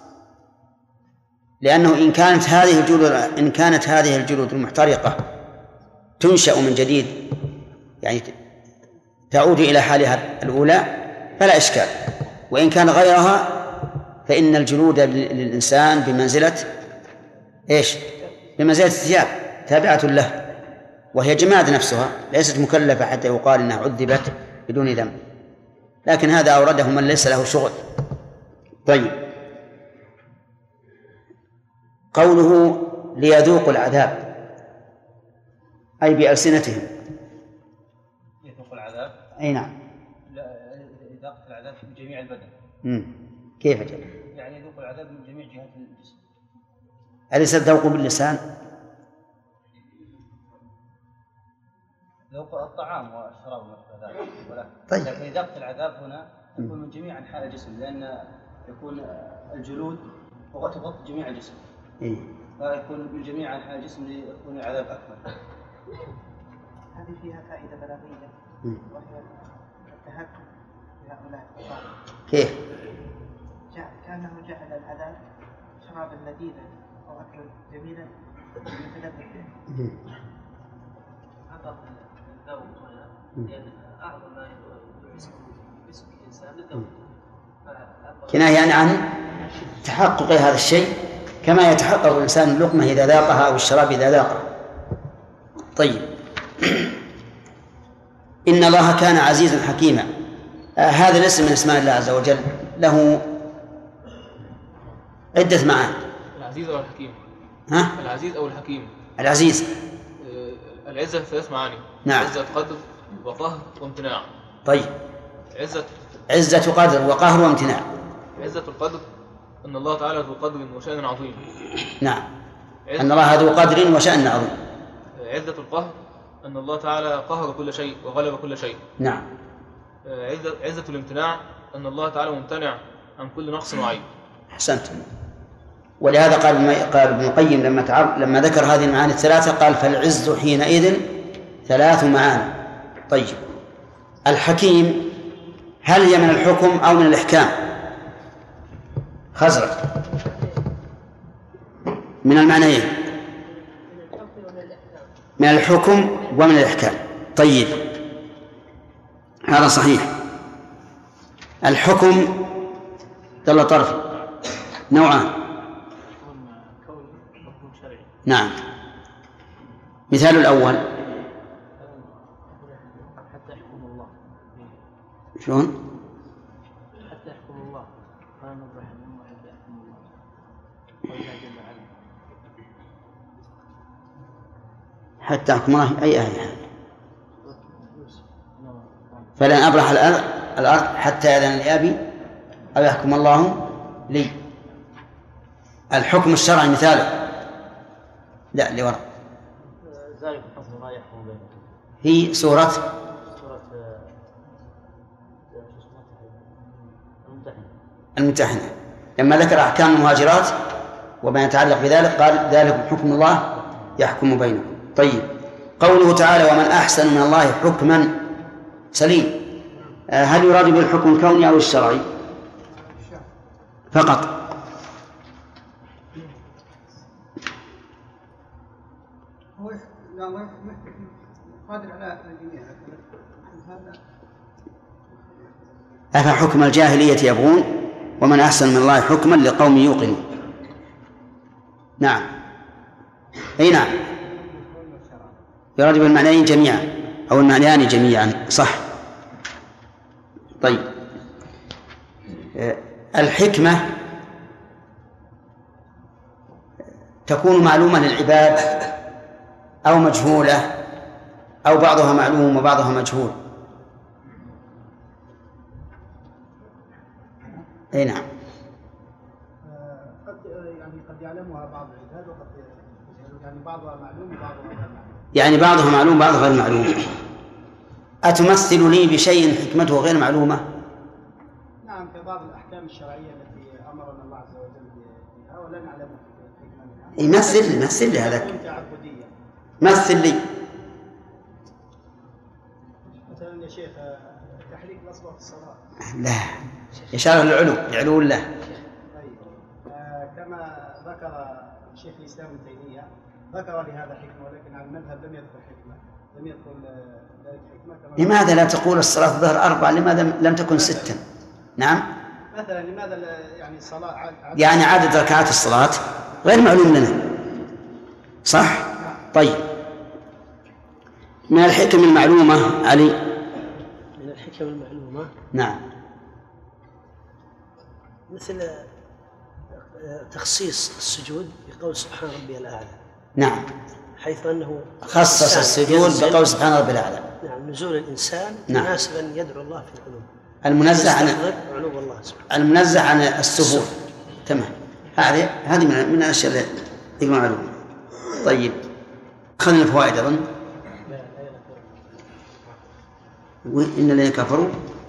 لأنه إن كانت هذه الجلود المحترقة تنشأ من جديد، يعني تعود إلى حالها الأولى، فلا إشكال. وإن كان غيرها فإن الجلود للإنسان بمنزلة إيش؟ بمنزلة الثياب، تابعة له، وهي جماد نفسها، ليست مكلفة حتى يقال إنها عذبت بدون ذنب. لكن هذا أورده من ليس له شغل. طيب، قوله ليذوقوا العذاب أي بألسنتهم. يذوقوا العذاب؟ أي نعم. إذاقة العذاب في جميع البدن. كيف جل؟ يعني يذوقوا العذاب من جميع جهات الجسم. أليس الذوق باللسان؟ ذوق الطعام والشراب وما ذلك. طيب. لكن إذاقة العذاب هنا تكون من جميع أنحاء الجسم، لأن يكون الجلود تغطي جميع الجسم. فيكون من جميع أنحاء الجسم ليكون العذاب أكبر. هذه فيها فائدة بلاغية، وهي التهكم كيف؟ كانه جعل العذاب شرابا لذيذا أو أكلا جميلا يتلذذ به. هذا الذوق لأن أعظم ما يسمى الإنسان الذوق. كناية يعني عن تحقق هذا الشيء كما يتحقق الإنسان اللقمة إذا ذاقها أو الشراب إذا ذاقها. طيب. إن الله كان عزيزا حكيما. هذا الاسم من اسماء الله عز وجل له عدة معاني. العزيز أو الحكيم. ها؟ العزيز أو الحكيم. العزيز. العزة 3 معاني. نعم. عزة قدر وقهر وامتناع. طيب. عزة قدر وقهر وامتناع. عزة القدر أن الله تعالى ذو قدر وشأن عظيم. نعم. أن الله ذو قدر وشأن عظيم. عزة القهر أن الله تعالى قهر كل شيء وغلب كل شيء. نعم. عزة الامتناع أن الله تعالى ممتنع عن كل نقص وعيب. أحسنت. ولهذا قال ابن القيم لما ذكر هذه المعاني الثلاثة قال فالعز حينئذ 3 معاني. طيب. الحكيم هل هي من الحكم أو من الإحكام؟ خزرج. من المعنيين. من الحكم ومن الإحكام. طيب. هذا صحيح. الحكم دل طرف نوعان. نعم. مثال الأول حتى يحكم الله. شلون؟ حتى يحكم الله. قال إبراهيم حتى يحكم الله. قال جل وعلا. حتى يحكم الله أي آية؟ فلن أبرح الأرض حتى يأذن لي أبي أو يحكم الله لي. الحكم الشرعي مثاله لا لورا ذلك الحكم لا يحكم بينهم. في سورة الممتحنة لما ذكر أحكام المهاجرات وما يتعلق بذلك قال ذلك حكم الله يحكم بينكم. طيب. قوله تعالى ومن أحسن من الله حكما سليم. هل يراد بالحكم الكوني أو الشرعي فقط؟ هو قادر على الجميع. أفحكم الجاهلية يبغون ومن أحسن من الله حكما لقوم يوقنون. نعم. أي نعم. يراد بالمعنيين جميعا أو المعنيان جميعا. صح. طيب. الحكمة تكون معلومة للعباد أو مجهولة أو بعضها معلوم وبعضها مجهول. أي نعم. قد يعلمها بعض العباد وقد يعني بعضها معلوم وبعضها غير معلوم. يعني بعضها معلوم بعضها غير معلوم. أتمثل لي بشيء حكمته غير معلومة؟ نعم. في بعض الأحكام الشرعية التي أمرنا الله عز وجل بها ولا نعلم حكمتها. مثل لي هذا. مثل لي. مثلا يا شيخ تحريك الأصبع في الصلاة. لا. إشارة للعلو لعلو الله. طيب. كما ذكر شيخ الإسلام ابن تيمية ذكر لهذا حكمة ولكن على المذهب لم يذكر حكمة. لم يذكر ذلك حكمة. لماذا لا تقول الصلاة الظهر 4 لماذا لم تكن 6؟ نعم. مثلا لماذا يعني الصلاة يعني عدد ركعات الصلاة غير معلوم لنا. صح؟ طيب. من الحكم المعلومة علي. من الحكم المعلومة. نعم. مثل تخصيص السجود بقول سبحان ربي الأعلى. نعم. حيث أنه خصص السجود بقول سبحان ربي الأعلى. نعم. نزول الإنسان نعم. مناسب أن يدعو الله في العلو. المنزه عن السفور. تمام. هذه من الأشياء اللي معلومة. طيب. أخذنا الفوائد أظن. إن الذين كفروا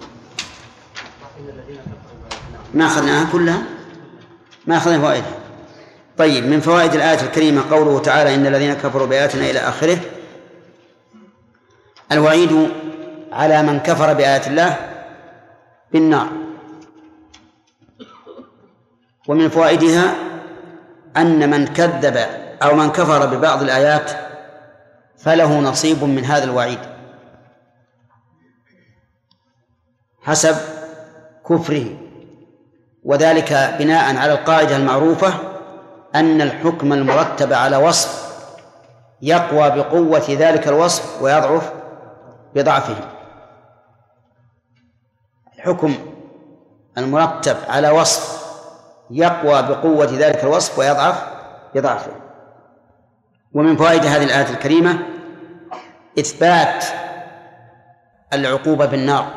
ما أخذناها كلها. ما أخذنا فوائدها. طيب. من فوائد الآية الكريمة قوله تعالى إن الذين كفروا بآياتنا إلى آخره. الوعيد على من كفر بآيات الله بالنار ومن فوائدها أن من كذب أو من كفر ببعض الآيات فله نصيب من هذا الوعيد حسب كفره، وذلك بناء على القاعدة المعروفة أن الحكم المرتب على وصف يقوى بقوة ذلك الوصف ويضعف بضعفه. الحكم المرتب على وصف يقوى بقوة ذلك الوصف ويضعف بضعفه. ومن فوائد هذه الآية الكريمة إثبات العقوبة بالنار،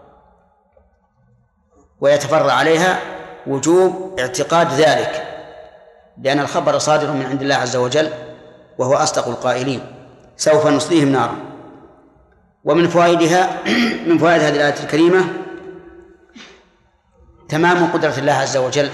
ويتفرع عليها وجوب اعتقاد ذلك، لأن الخبر صادر من عند الله عز وجل وهو أصدق القائلين: سوف نصليهم نارا. ومن فوائدها من فوائد هذه الآية الكريمة تمام قدرة الله عز وجل،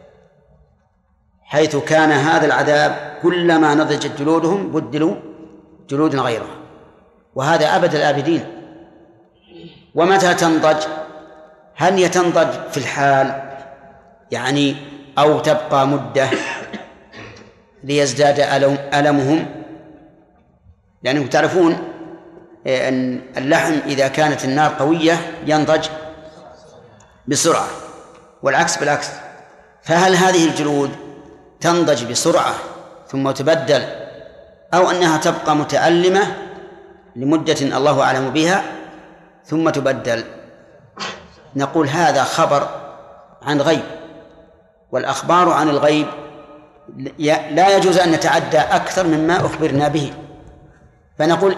حيث كان هذا العذاب كلما نضجت جلودهم بدلوا جلودا غيرها، وهذا أبد الآبدين. ومتى تنضج؟ هل هي تنضج في الحال يعني أو تبقى مدة ليزداد ألمهم؟ لأنكم تعرفون أن اللحم إذا كانت النار قوية ينضج بسرعة، والعكس بالعكس. فهل هذه الجلود تنضج بسرعة ثم تبدل، أو أنها تبقى متألمة لمدة الله أعلم بها ثم تبدل؟ نقول هذا خبر عن غيب، والأخبار عن الغيب لا يجوز أن نتعدى أكثر مما أخبرنا به. فنقول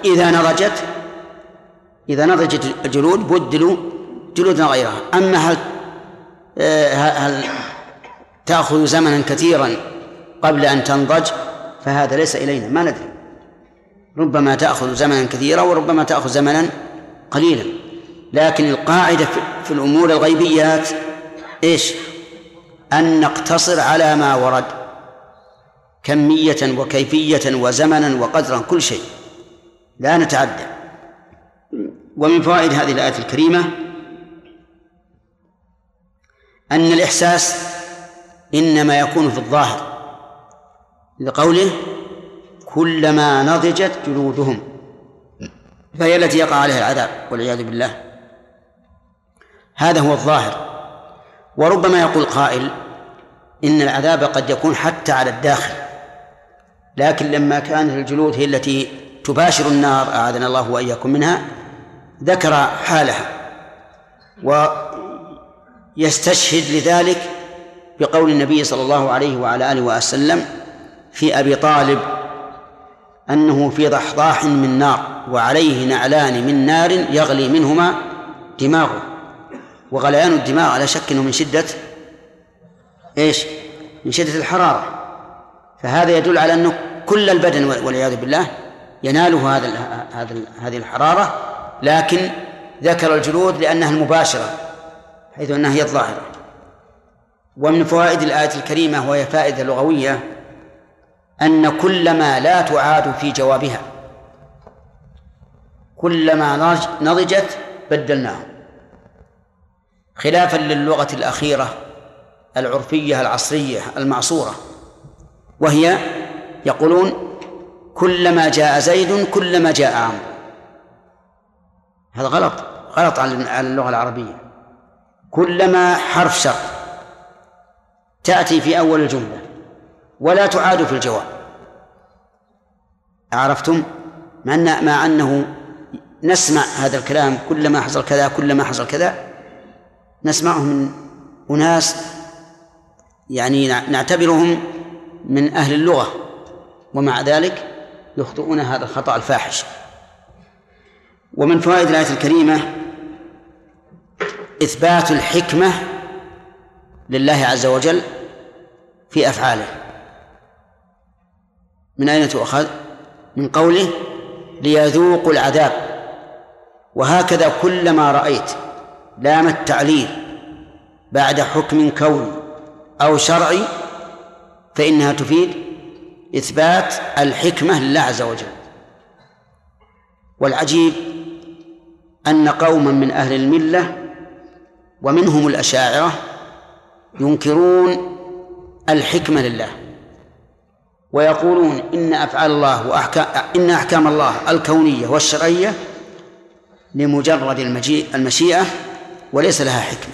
إذا نضجت الجلود بدلوا جلودا غيرها. أما هل تأخذ زمنا كثيرا قبل أن تنضج فهذا ليس إلينا، ما ندري، ربما تأخذ زمنا كثيرا وربما تأخذ زمنا قليلا. لكن القاعدة في الأمور الغيبيات إيش؟ أن نقتصر على ما ورد كمية وكيفية وزمنا وقدرا، كل شيء، لا نتعدى. ومن فوائد هذه الآية الكريمة أن الإحساس إنما يكون في الظاهر، لقوله كلما نضجت جلودهم، فهي التي يقع عليها العذاب والعياذ بالله. هذا هو الظاهر. وربما يقول قائل إن العذاب قد يكون حتى على الداخل، لكن لما كانت الجلود هي التي تباشر النار أعاذنا الله وإياكم منها ذكر حالها، ويستشهد لذلك بقول النبي صلى الله عليه وعلى آله وسلم في أبي طالب أنه في ضحضاح من نار وعليه نعلان من نار يغلي منهما دماغه. وغليان الدماغ على شك أنه من شدة إيش؟ من شدة الحرارة. فهذا يدل على أنه كل البدن والعياذ بالله يناله هذه الحرارة، لكن ذكر الجلود لأنها المباشرة حيث أنها هي الظاهرة. ومن فوائد الآية الكريمة وهي فائدة لغوية أن كلما لا تعاد في جوابها، كلما نضجت بدلناه، خلافا للغة الأخيرة العرفية العصرية المعصورة، وهي يقولون كلما جاء زيد كلما جاء عمرو. هذا غلط على اللغة العربية. كلما حرف شرط تأتي في أول الجملة ولا تعاد في الجواب. عرفتم؟ مع أنه نسمع هذا الكلام كلما حصل كذا كلما حصل كذا، نسمعه من أناس يعني نعتبرهم من أهل اللغة، ومع ذلك يخطئون هذا الخطأ الفاحش. ومن فوائد الآية الكريمة إثبات الحكمة لله عز وجل في أفعاله. من أين تؤخذ؟ من قوله ليذوقوا العذاب. وهكذا كلما رأيت لام التعليل بعد حكم كوني أو شرعي فإنها تفيد إثبات الحكمة لله عز وجل. والعجيب أن قوما من أهل الملة ومنهم الأشاعرة ينكرون الحكمة لله، ويقولون إن أفعال الله إن أحكام الله الكونية والشرعية لمجرد المشيئة وليس لها حكمة.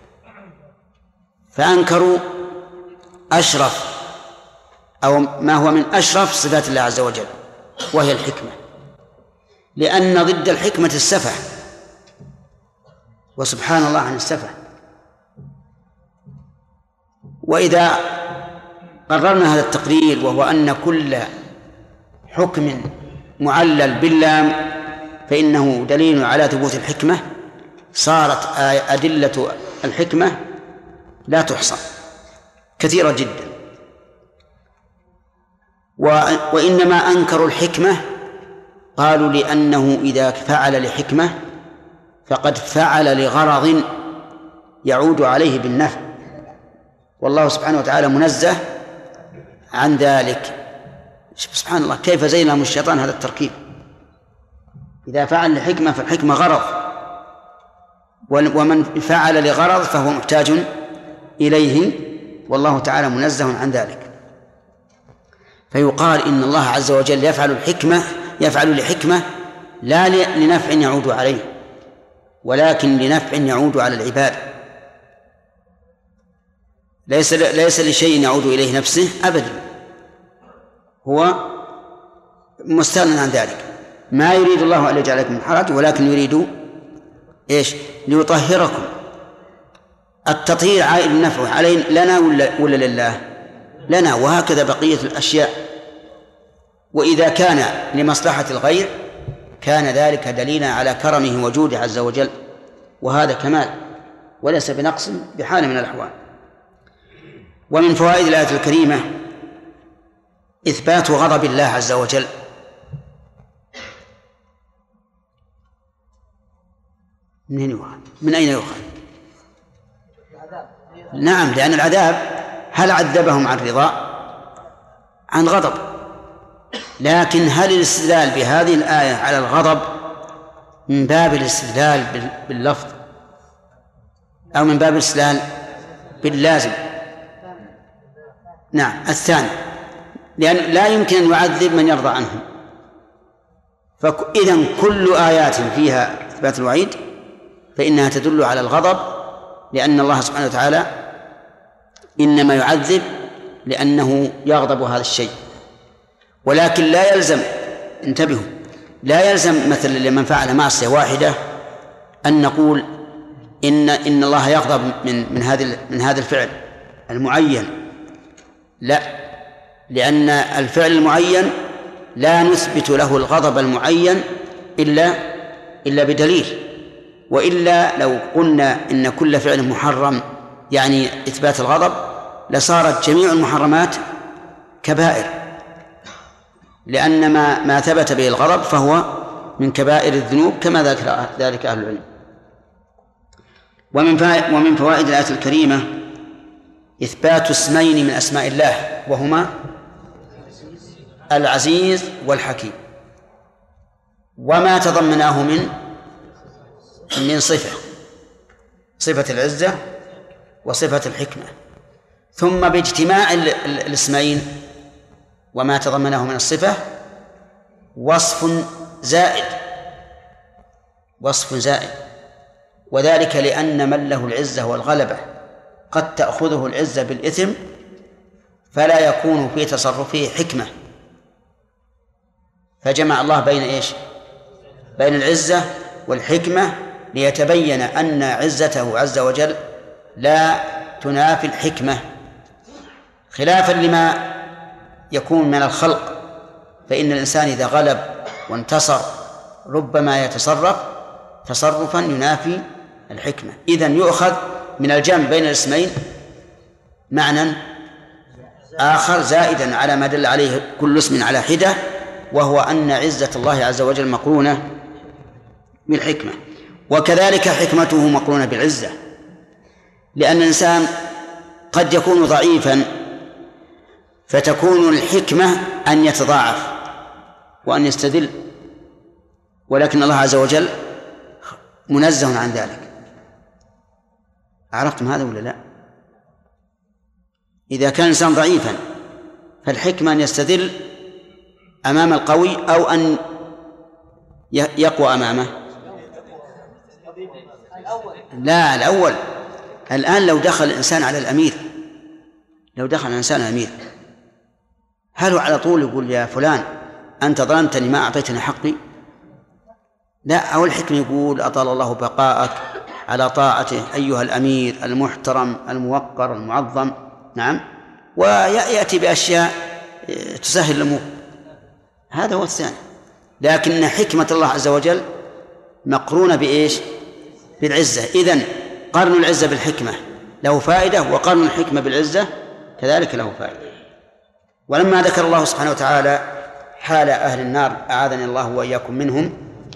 فأنكروا أشرف أو ما هو من أشرف صفات الله عز وجل وهي الحكمة، لأن ضد الحكمة السفه، وسبحان الله عن السفه. وإذا قررنا هذا التقرير وهو أن كل حكم معلل باللام فإنه دليل على ثبوت الحكمة، صارت أدلة الحكمة لا تحصى كثيرة جدا. وإنما أنكروا الحكمة قالوا لأنه إذا فعل لحكمة فقد فعل لغرض يعود عليه بالنفع، والله سبحانه وتعالى منزه عن ذلك. سبحان الله، كيف زين لهم الشيطان هذا التركيب. إذا فعل لحكمة فالحكمة غرض، ومن فعل لغرض فهو محتاج إليه، والله تعالى منزه عن ذلك. فيقال إن الله عز وجل يفعل لحكمة لا لنفع يعود عليه، ولكن لنفع يعود على العباد، ليس لشيء يعود إليه نفسه أبدا، هو مستغنى عن ذلك. ما يريد الله أن يجعلكم من حرج، ولكن يريد إيش؟ ليطهركم. التطهير عائد النفع علينا لنا ولا لله؟ لنا، وهكذا بقية الأشياء. وإذا كان لمصلحة الغير كان ذلك دليلا على كرمه وجوده عز وجل، وهذا كمال وليس بنقص بحال من الأحوال. ومن فوائد الآية الكريمة إثبات غضب الله عز وجل. من أين يؤخذ؟ نعم، لأن العذاب هل عذبهم عن رضا؟ عن غضب. لكن هل الاستدلال بهذه الآية على الغضب من باب الاستدلال باللفظ أو من باب الاستدلال باللازم؟ نعم، الثاني، لأن لا يمكن أن يعذب من يرضى عنه. فإذن كل آيات فيها إثبات الوعيد فإنها تدل على الغضب، لأن الله سبحانه وتعالى إنما يعذب لأنه يغضب هذا الشيء. ولكن لا يلزم، انتبهوا، لا يلزم مثلا لمن فعل معصية واحدة أن نقول إن الله يغضب من هذا الفعل المعين. لا، لأن الفعل المعين لا نثبت له الغضب المعين إلا بدليل. وإلا لو قلنا إن كل فعل محرم يعني إثبات الغضب لصارت جميع المحرمات كبائر، لأن ما ثبت به الغضب فهو من كبائر الذنوب كما ذكر ذلك أهل العلم. ومن فوائد الآية الكريمة إثبات اسمين من أسماء الله، وهما العزيز والحكيم، وما تضمناه من صفة العزة وصفة الحكمة. ثم باجتماع الاسمين وما تضمناه من الصفة وصف زائد، وذلك لأن من له العزة والغلبة قد تأخذه العزة بالإثم فلا يكون في تصرفه حكمة، فجمع الله بين إيش؟ بين العزة والحكمة ليتبين أن عزته عز وجل لا تنافي الحكمة، خلافا لما يكون من الخلق، فإن الإنسان إذا غلب وانتصر ربما يتصرف تصرفا ينافي الحكمة. إذن يؤخذ من الجمع بين الاسمين معنى آخر زائدا على ما دل عليه كل اسم على حدة، وهو أن عزة الله عز وجل مقرونة بالحكمة، وكذلك حكمته مقرونة بالعزة، لأن الإنسان قد يكون ضعيفا فتكون الحكمة أن يتضاعف وأن يستذل، ولكن الله عز وجل منزه عن ذلك. عرفتم هذا ولا لا؟ إذا كان الإنسان ضعيفا فالحكمة أن يستدل أمام القوي أو أن يقوى أمامه. لا، الأول. الآن لو دخل الإنسان على الأمير، هل هو على طول يقول يا فلان أنت ظلمتني ما أعطيتني حقي؟ لا، أو الحكم يقول أطال الله بقاءك على طاعته أيها الأمير المحترم الموقر المعظم. نعم، ويأتي بأشياء تسهل الأمور. هذا هو الثاني. لكن حكمة الله عز وجل مقرونة بإيش؟ بالعزة. إذن قرن العزة بالحكمة له فائدة، وقرن الحكمة بالعزة كذلك له فائدة. ولما ذكر الله سبحانه وتعالى حال أهل النار أعاذني الله وإياكم منهم،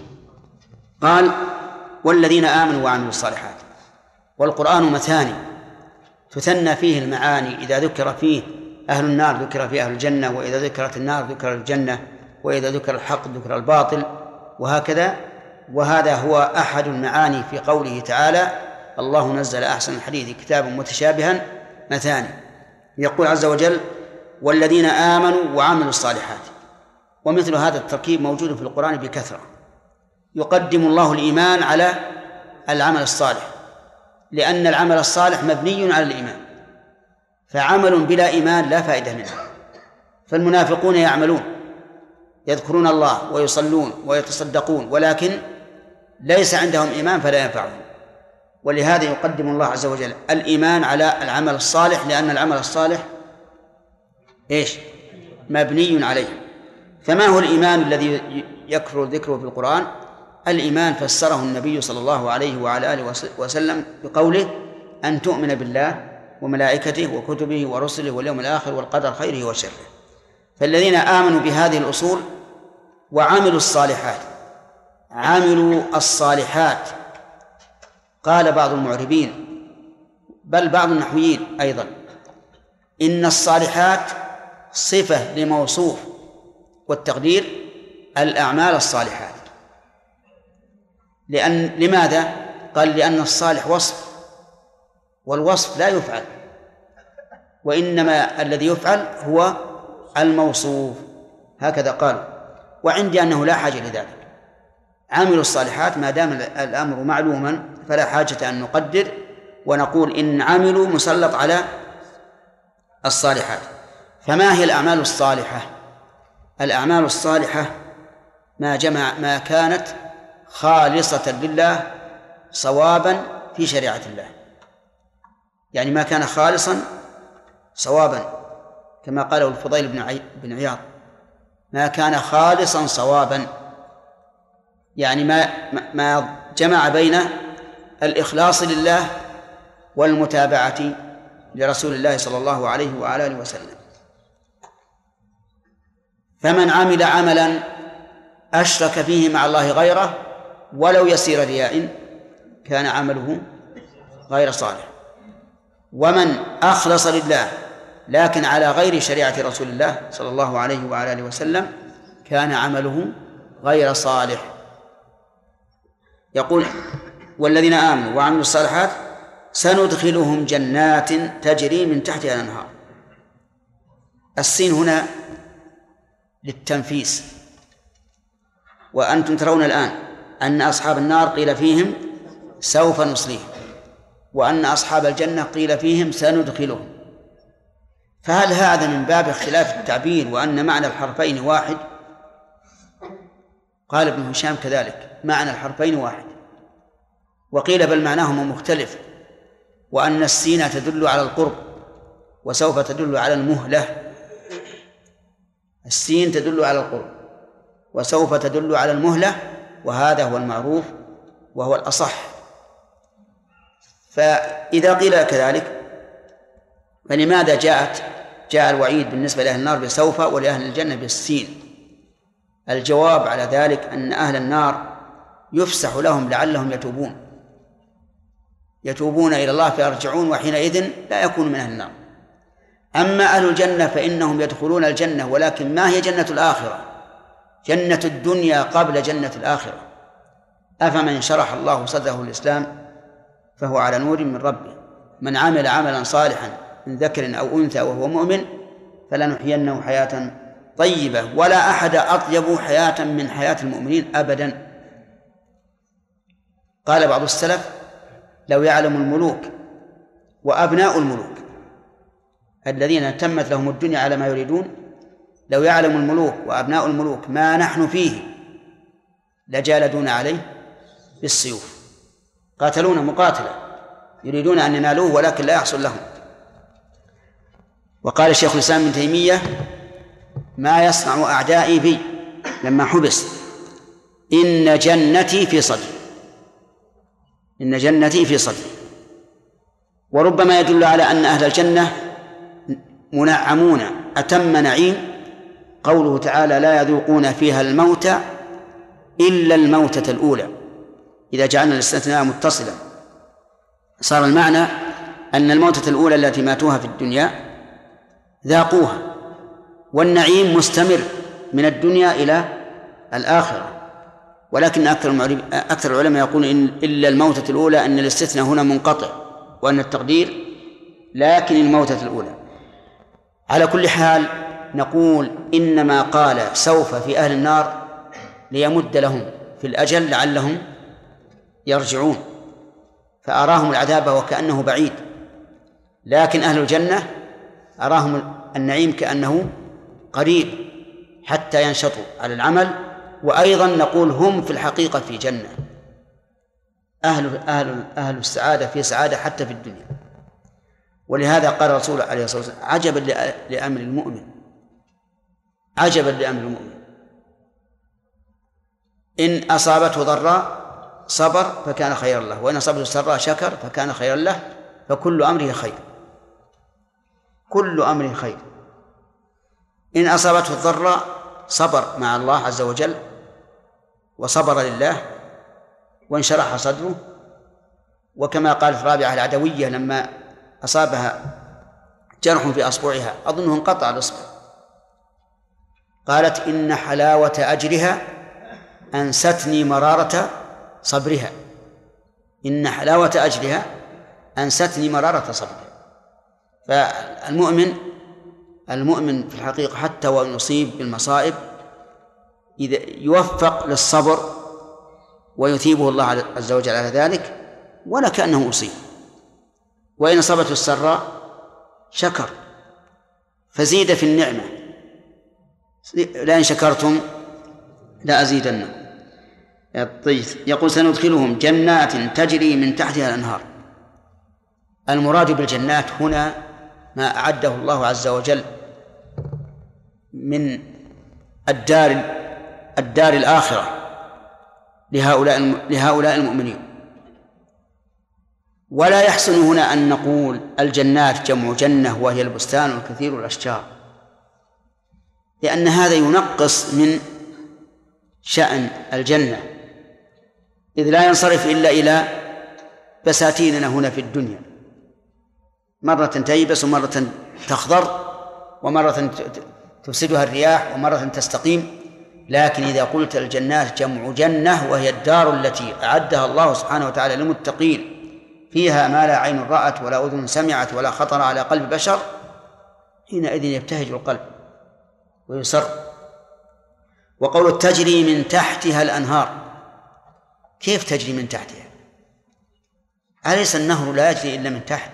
قال والذين آمنوا وعملوا الصالحات. والقرآن مثاني تثنى فيه المعاني، إذا ذكر فيه أهل النار ذكر فيه أهل الجنة، وإذا ذكرت النار ذكر الجنة، وإذا ذكر الحق ذكر الباطل، وهكذا. وهذا هو أحد المعاني في قوله تعالى الله نزل أحسن الحديث كتابا متشابها مثاني. يقول عز وجل والذين آمنوا وعملوا الصالحات. ومثل هذا التركيب موجود في القرآن بكثرة. يقدم الله الإيمان على العمل الصالح، لأن العمل الصالح مبني على الإيمان، فعمل بلا إيمان لا فائدة منه. فالمنافقون يعملون يذكرون الله ويصلون ويتصدقون، ولكن ليس عندهم إيمان فلا ينفعهم. ولهذا يقدم الله عز وجل الإيمان على العمل الصالح، لأن العمل الصالح إيش؟ مبني عليه. فما هو الإيمان الذي يكثر ذكره في القرآن؟ الإيمان فسره النبي صلى الله عليه وعلى آله وسلم بقوله أن تؤمن بالله وملائكته وكتبه ورسله واليوم الآخر والقدر خيره وشره. فالذين آمنوا بهذه الأصول وعملوا الصالحات، عملوا الصالحات، قال بعض المعربين بل بعض النحويين أيضا إن الصالحات صفة لموصوف، والتقدير الأعمال الصالحات. لماذا؟ قال لأن الصالح وصف، والوصف لا يفعل، وإنما الذي يفعل هو الموصوف. هكذا قالوا، وعندي أنه لا حاجة لذلك. عملوا الصالحات ما دام الأمر معلوما فلا حاجة أن نقدر ونقول إن عملوا مسلط على الصالحات. فما هي الأعمال الصالحة؟ الأعمال الصالحة ما كانت خالصة لله صوابا في شريعة الله، يعني ما كان خالصا صوابا، كما قاله الفضيل بن عياض ما كان خالصا صوابا، يعني ما جمع بين الإخلاص لله والمتابعة لرسول الله صلى الله عليه وعلى آله وسلم. فمن عمل عملا أشرك فيه مع الله غيره ولو يسير رياء كان عمله غير صالح. ومن أخلص لله لكن على غير شريعة رسول الله صلى الله عليه وعلى آله وسلم كان عمله غير صالح. يقول والذين آمنوا وعملوا الصالحات سندخلهم جنات تجري من تحتها الأنهار. السين هنا للتنفيس، وأنتم ترون الآن أن أصحاب النار قيل فيهم سوف نصليهم، وأن أصحاب الجنة قيل فيهم سندخلهم. فهل هذا من باب اختلاف التعبير وأن معنى الحرفين واحد؟ قال ابن هشام كذلك معنى الحرفين واحد، وقيل بل معناهما مختلف، وأن السين تدل على القرب وسوف تدل على المهلة. السين تدل على القرب وسوف تدل على المهلة، وهذا هو المعروف وهو الأصح. فإذا قيل كذلك فلماذا جاء الوعيد بالنسبة لأهل النار بسوف ولأهل الجنة بالسين؟ الجواب على ذلك أن أهل النار يفسح لهم لعلهم يتوبون إلى الله فيرجعون، وحينئذ لا يكون من أهل النار. أما أهل الجنة فإنهم يدخلون الجنة، ولكن ما هي جنة الآخرة؟ جنة الدنيا قبل جنة الآخرة. أفمن شرح الله صدره الإسلام فهو على نور من ربه، من عمل عملا صالحا من ذكر أو أنثى وهو مؤمن فلنحيينه حياة طيبة، ولا أحد أطيب حياة من حياة المؤمنين أبدا. قال بعض السلف: لو يعلم الملوك وأبناء الملوك الذين تمت لهم الدنيا على ما يريدون، لو يعلم الملوك وأبناء الملوك ما نحن فيه لجالدون عليه بالسيوف، قاتلون مقاتلة يريدون أن ينالوه ولكن لا يحصل لهم. وقال الشيخ الإسلام ابن تيمية: ما يصنع أعدائي بي لما حبس إن جنتي في صدري، إن جنتي في صدري. وربما يدل على أن أهل الجنة منعمون أتم نعيم قوله تعالى: لا يذوقون فيها الموت إلا الموتة الأولى. إذا جعلنا الاستثناء متصلا صار المعنى أن الموتة الأولى التي ماتوها في الدنيا ذاقوها، والنعيم مستمر من الدنيا إلى الآخرة. ولكن أكثر العلماء يقولون إن إلا الموتة الأولى، أن الاستثناء هنا منقطع، وأن التقدير لكن الموتة الأولى. على كل حال نقول إنما قال سوف في أهل النار ليمد لهم في الأجل لعلهم يرجعون، فأراهم العذاب وكأنه بعيد، لكن أهل الجنة أراهم النعيم كأنه قريب حتى ينشطوا على العمل. وأيضا نقول هم في الحقيقة في جنة، أهل السعادة في سعادة حتى في الدنيا. ولهذا قال الرسول عليه الصلاة والسلام: عجبا لأمر المؤمن، عجبا لأمر المؤمن، إن أصابته ضراء صبر فكان خيرا له، وإن أصابته سراء شكر فكان خيرا له، فكل أمره خير، كل أمره خير. إن أصابته الضراء صبر مع الله عز وجل وصبر لله وانشرح صدره، وكما قالت رابعة العدوية لما أصابها جرح في أصبعها أظنه انقطع الإصبع، قالت: إن حلاوة أجرها أنستني مرارة صبرها، إن حلاوة أجرها أنستني مرارة صبرها. فالمؤمن في الحقيقة حتى وإن يصيب بالمصائب إذا يوفق للصبر ويثيبه الله عز وجل على ذلك ولا كأنه أصيب. وإن أصابته السراء شكر فزيد في النعمة، لئن شكرتم لأزيدنكم. يقول: سندخلهم جنات تجري من تحتها الأنهار. المراد بالجنات هنا ما أعده الله عز وجل من الدار الآخرة لهؤلاء المؤمنين. ولا يحسن هنا أن نقول الجنات جمع جنة وهي البستان الكثير الأشجار، لأن هذا ينقص من شأن الجنة، إذ لا ينصرف إلا إلى بساتيننا هنا في الدنيا، مرة تيبس ومرة تخضر ومرة تفسدها الرياح ومرة تستقيم. لكن إذا قلت الجنات جمع جنة وهي الدار التي أعدها الله سبحانه وتعالى للمتقين فيها ما لا عين رأت ولا أذن سمعت ولا خطر على قلب بشر، حينئذ يبتهج القلب ويسر. وقول تجري من تحتها الأنهار، كيف تجري من تحتها؟ أليس النهر لا يجري إلا من تحت؟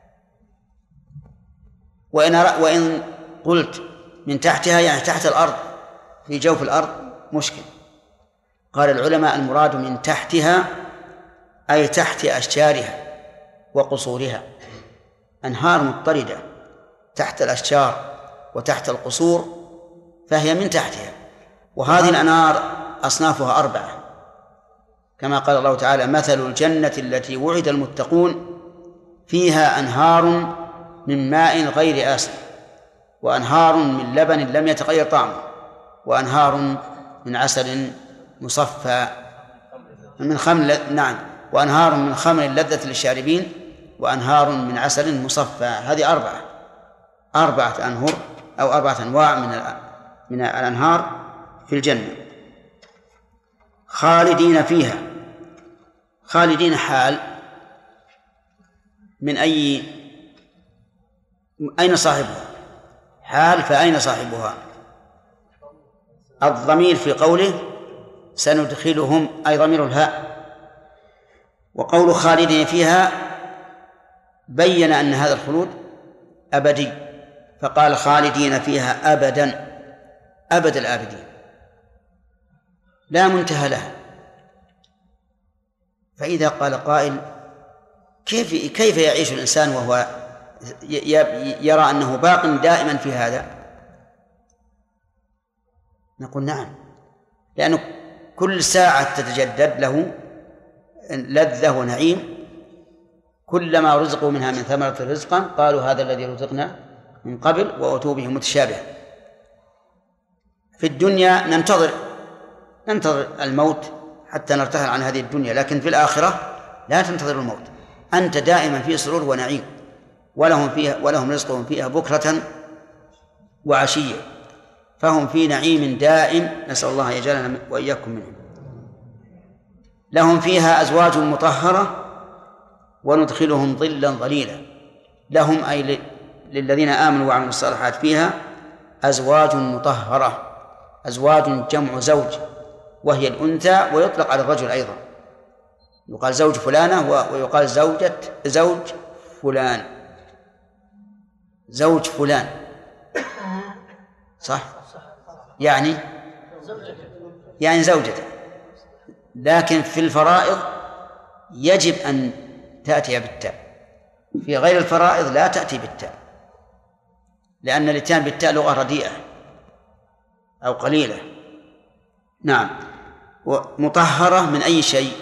وإن قلت من تحتها يعني تحت الأرض في جوف الأرض مشكل. قال العلماء: المراد من تحتها أي تحت أشجارها وقصورها، أنهار مضطردة تحت الأشجار وتحت القصور فهي من تحتها. وهذه الأنهار أصنافها 4 كما قال الله تعالى: مثل الجنة التي وعد المتقون فيها أنهار من ماء غير آسن وأنهار من لبن لم يتغير طعمه وأنهار من عسل مصفى من خمر، نعم، وأنهار من خمر لذة للشاربين وأنهار من عسل مصفى. هذه 4 أنهر أو 4 أنواع من الأنهار في الجنة خالدين فيها. خالدين حال من أي أين صاحبها؟ حال، فأين صاحبها؟ الضمير في قوله سندخلهم أي ضمير الهاء. وقول خالدين فيها بين أن هذا الخلود أبدي، فقال خالدين فيها أبدا، أبد الآبدين لا منتهى لها. فإذا قال قائل كيف يعيش الإنسان وهو يرى أنه باق دائما في هذا؟ نقول نعم، لأنه كل ساعة تتجدد له لذة ونعيم، كلما رزقوا منها من ثمرة رزقا قالوا هذا الذي رزقنا من قبل وأتوا به متشابه. في الدنيا ننتظر الموت حتى نرتحل عن هذه الدنيا، لكن في الآخرة لا تنتظر الموت، أنت دائما في سرور ونعيم، ولهم رزقهم فيها بكرة وعشية، فهم في نعيم دائم، نسأل الله يجعلنا وإياكم منهم. لهم فيها أزواج مطهرة وندخلهم ظلا ظليلا. لهم أي للذين آمنوا وعملوا الصالحات فيها أزواج مطهرة. أزواج جمع زوج، وهي الأنثى، ويطلق على الرجل أيضا، يقال زوج فلانة ويقال زوج فلان، زوج فلان، صح؟ يعني زوجته. لكن في الفرائض يجب أن تأتي بالتاء، في غير الفرائض لا تأتي بالتاء، لأن الاتيان بالتاء لغة رديئة أو قليلة. نعم. ومطهرة من أي شيء؟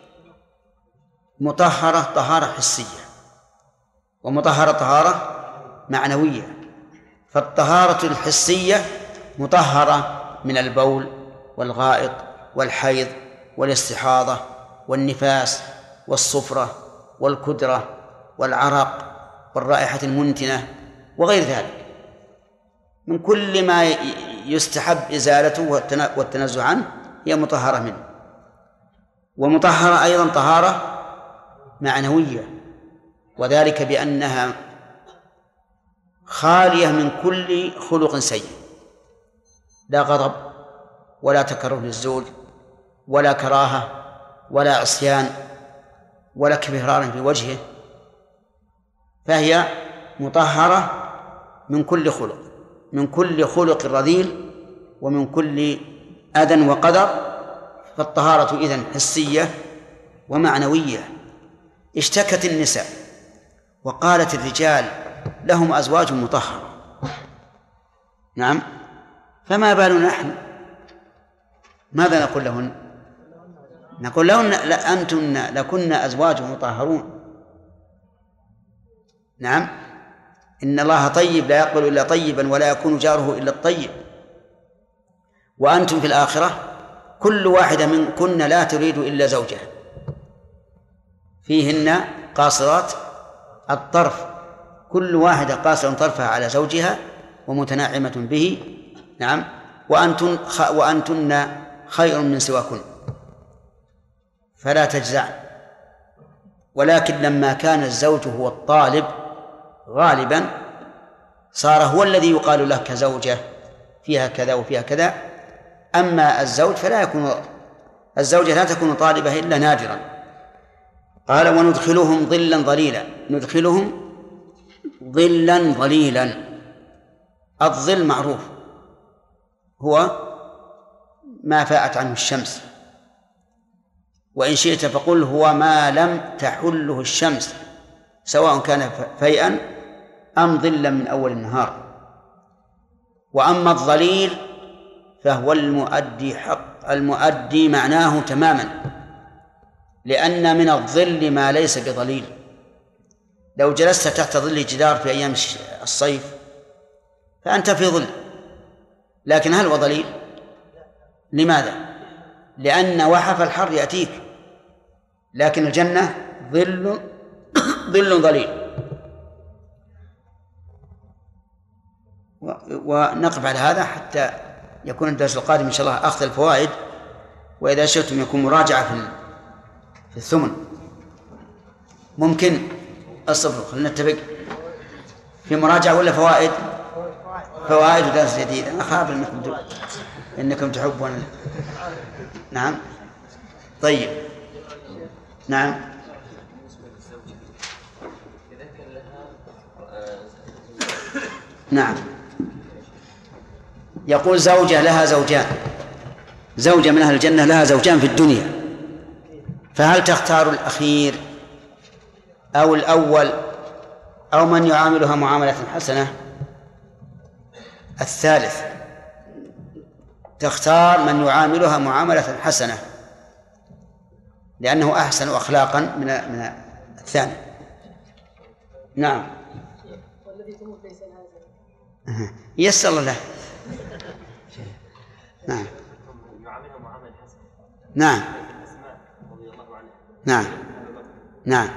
مطهرة طهارة حسية، ومطهرة طهارة معنوية. فالطهارة الحسية مطهرة من البول والغائط والحيض والاستحاضة والنفاس والصفرة والكدرة والعرق والرائحة المنتنة وغير ذلك، من كل ما يستحب إزالته والتنزه عنه هي مطهرة منه. ومطهرة أيضا طهارة معنوية، وذلك بأنها خالية من كل خلق سيء، لا غضب ولا تكره للزوج ولا كراهة ولا عصيان ولا كبرار في وجهه، فهي مطهرة من كل خلق رذيل ومن كل أذى وقدر. فالطهارة إذن حسية ومعنوية. اشتكت النساء وقالت الرجال لهم أزواج مطهرة، نعم، فما بالنا نحن؟ ماذا نقول لهن؟ نقول لهن أنتن لكن أزواج مطهرون. نعم، إن الله طيب لا يقبل إلا طيبا ولا يكون جاره إلا الطيب. وأنتم في الآخرة كل واحدة منكن لا تريد إلا زوجها، فيهن قاصرات الطرف، كل واحدة قاصرة طرفها على زوجها ومتناعمة به. نعم. وأنتن خير من سواكن فلا تجزعن. ولكن لما كان الزوج هو الطالب غالبا صار هو الذي يقال له كزوجة فيها كذا وفيها كذا. أما الزوج الزوجة لا تكون طالبة إلا نادرا. قال وندخلهم ظلا ظليلا. ندخلهم ظلا ظليلا. الظل معروف هو ما فاءت عنه الشمس، وإن شئت فقل هو ما لم تحله الشمس سواء كان فيئا أم ظلا من أول النهار. وأما الظليل فهو المؤدي معناه تماما، لأن من الظل ما ليس بظليل. لو جلست تحت ظل جدار في أيام الصيف فأنت في ظل، لكن هل هو ظليل؟ لماذا؟ لأن وحف الحر يأتيك، لكن الجنة ظل ظليل. ونقف على هذا حتى يكون الدرس القادم إن شاء الله أخذ الفوائد، وإذا شئتم يكون مراجعة في الثمن. ممكن الصبر، خلنا نتفق في مراجعة ولا فوائد؟ فوائد ودرس جديد. أنا أخاف إنكم تحبون. نعم طيب. نعم نعم. يقول زوجة لها زوجان، زوجة من أهل الجنة لها زوجان في الدنيا، فهل تختار الأخير أو الأول أو من يعاملها معاملة حسنة؟ الثالث، تختار من يعاملها معاملة حسنة لأنه أحسن أخلاقا من الثاني. نعم. والذي تموت ليس لها يسر له. نعم. يعاملها معاملة حسنة. نعم. أسماء رضي الله عنها. نعم. نعم.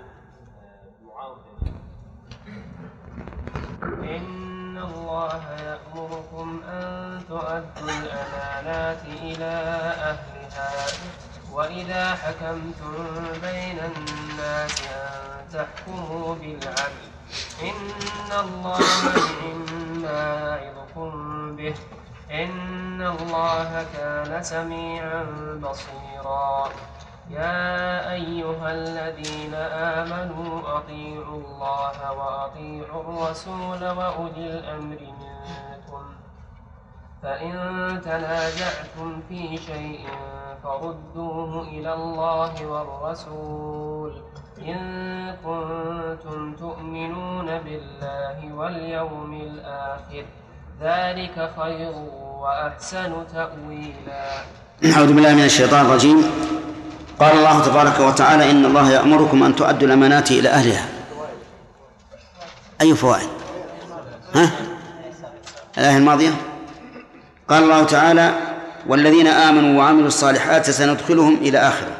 إن الله يأمركم أن تؤدوا الأمانات إلى أهلها وإذا حكمتم بين الناس أن تحكموا بالعدل إن الله نعم يعظكم به إن الله كان سميعا بصيرا. يا أيها الذين آمنوا أطيعوا الله وأطيعوا الرسول وأولي الأمر منكم فإن تنازعتم في شيء فردوه إلى الله والرسول إن كنتم تؤمنون بالله واليوم الآخر ذلك خير وأحسن تأويلا. أعوذ بالله من الشيطان الرجيم. قال الله تبارك وتعالى إن الله يأمركم أن تؤدوا الأمانات إلى أهلها. أي فوائد؟ الآية الماضية قال الله تعالى والذين آمنوا وعملوا الصالحات سندخلهم إلى آخره.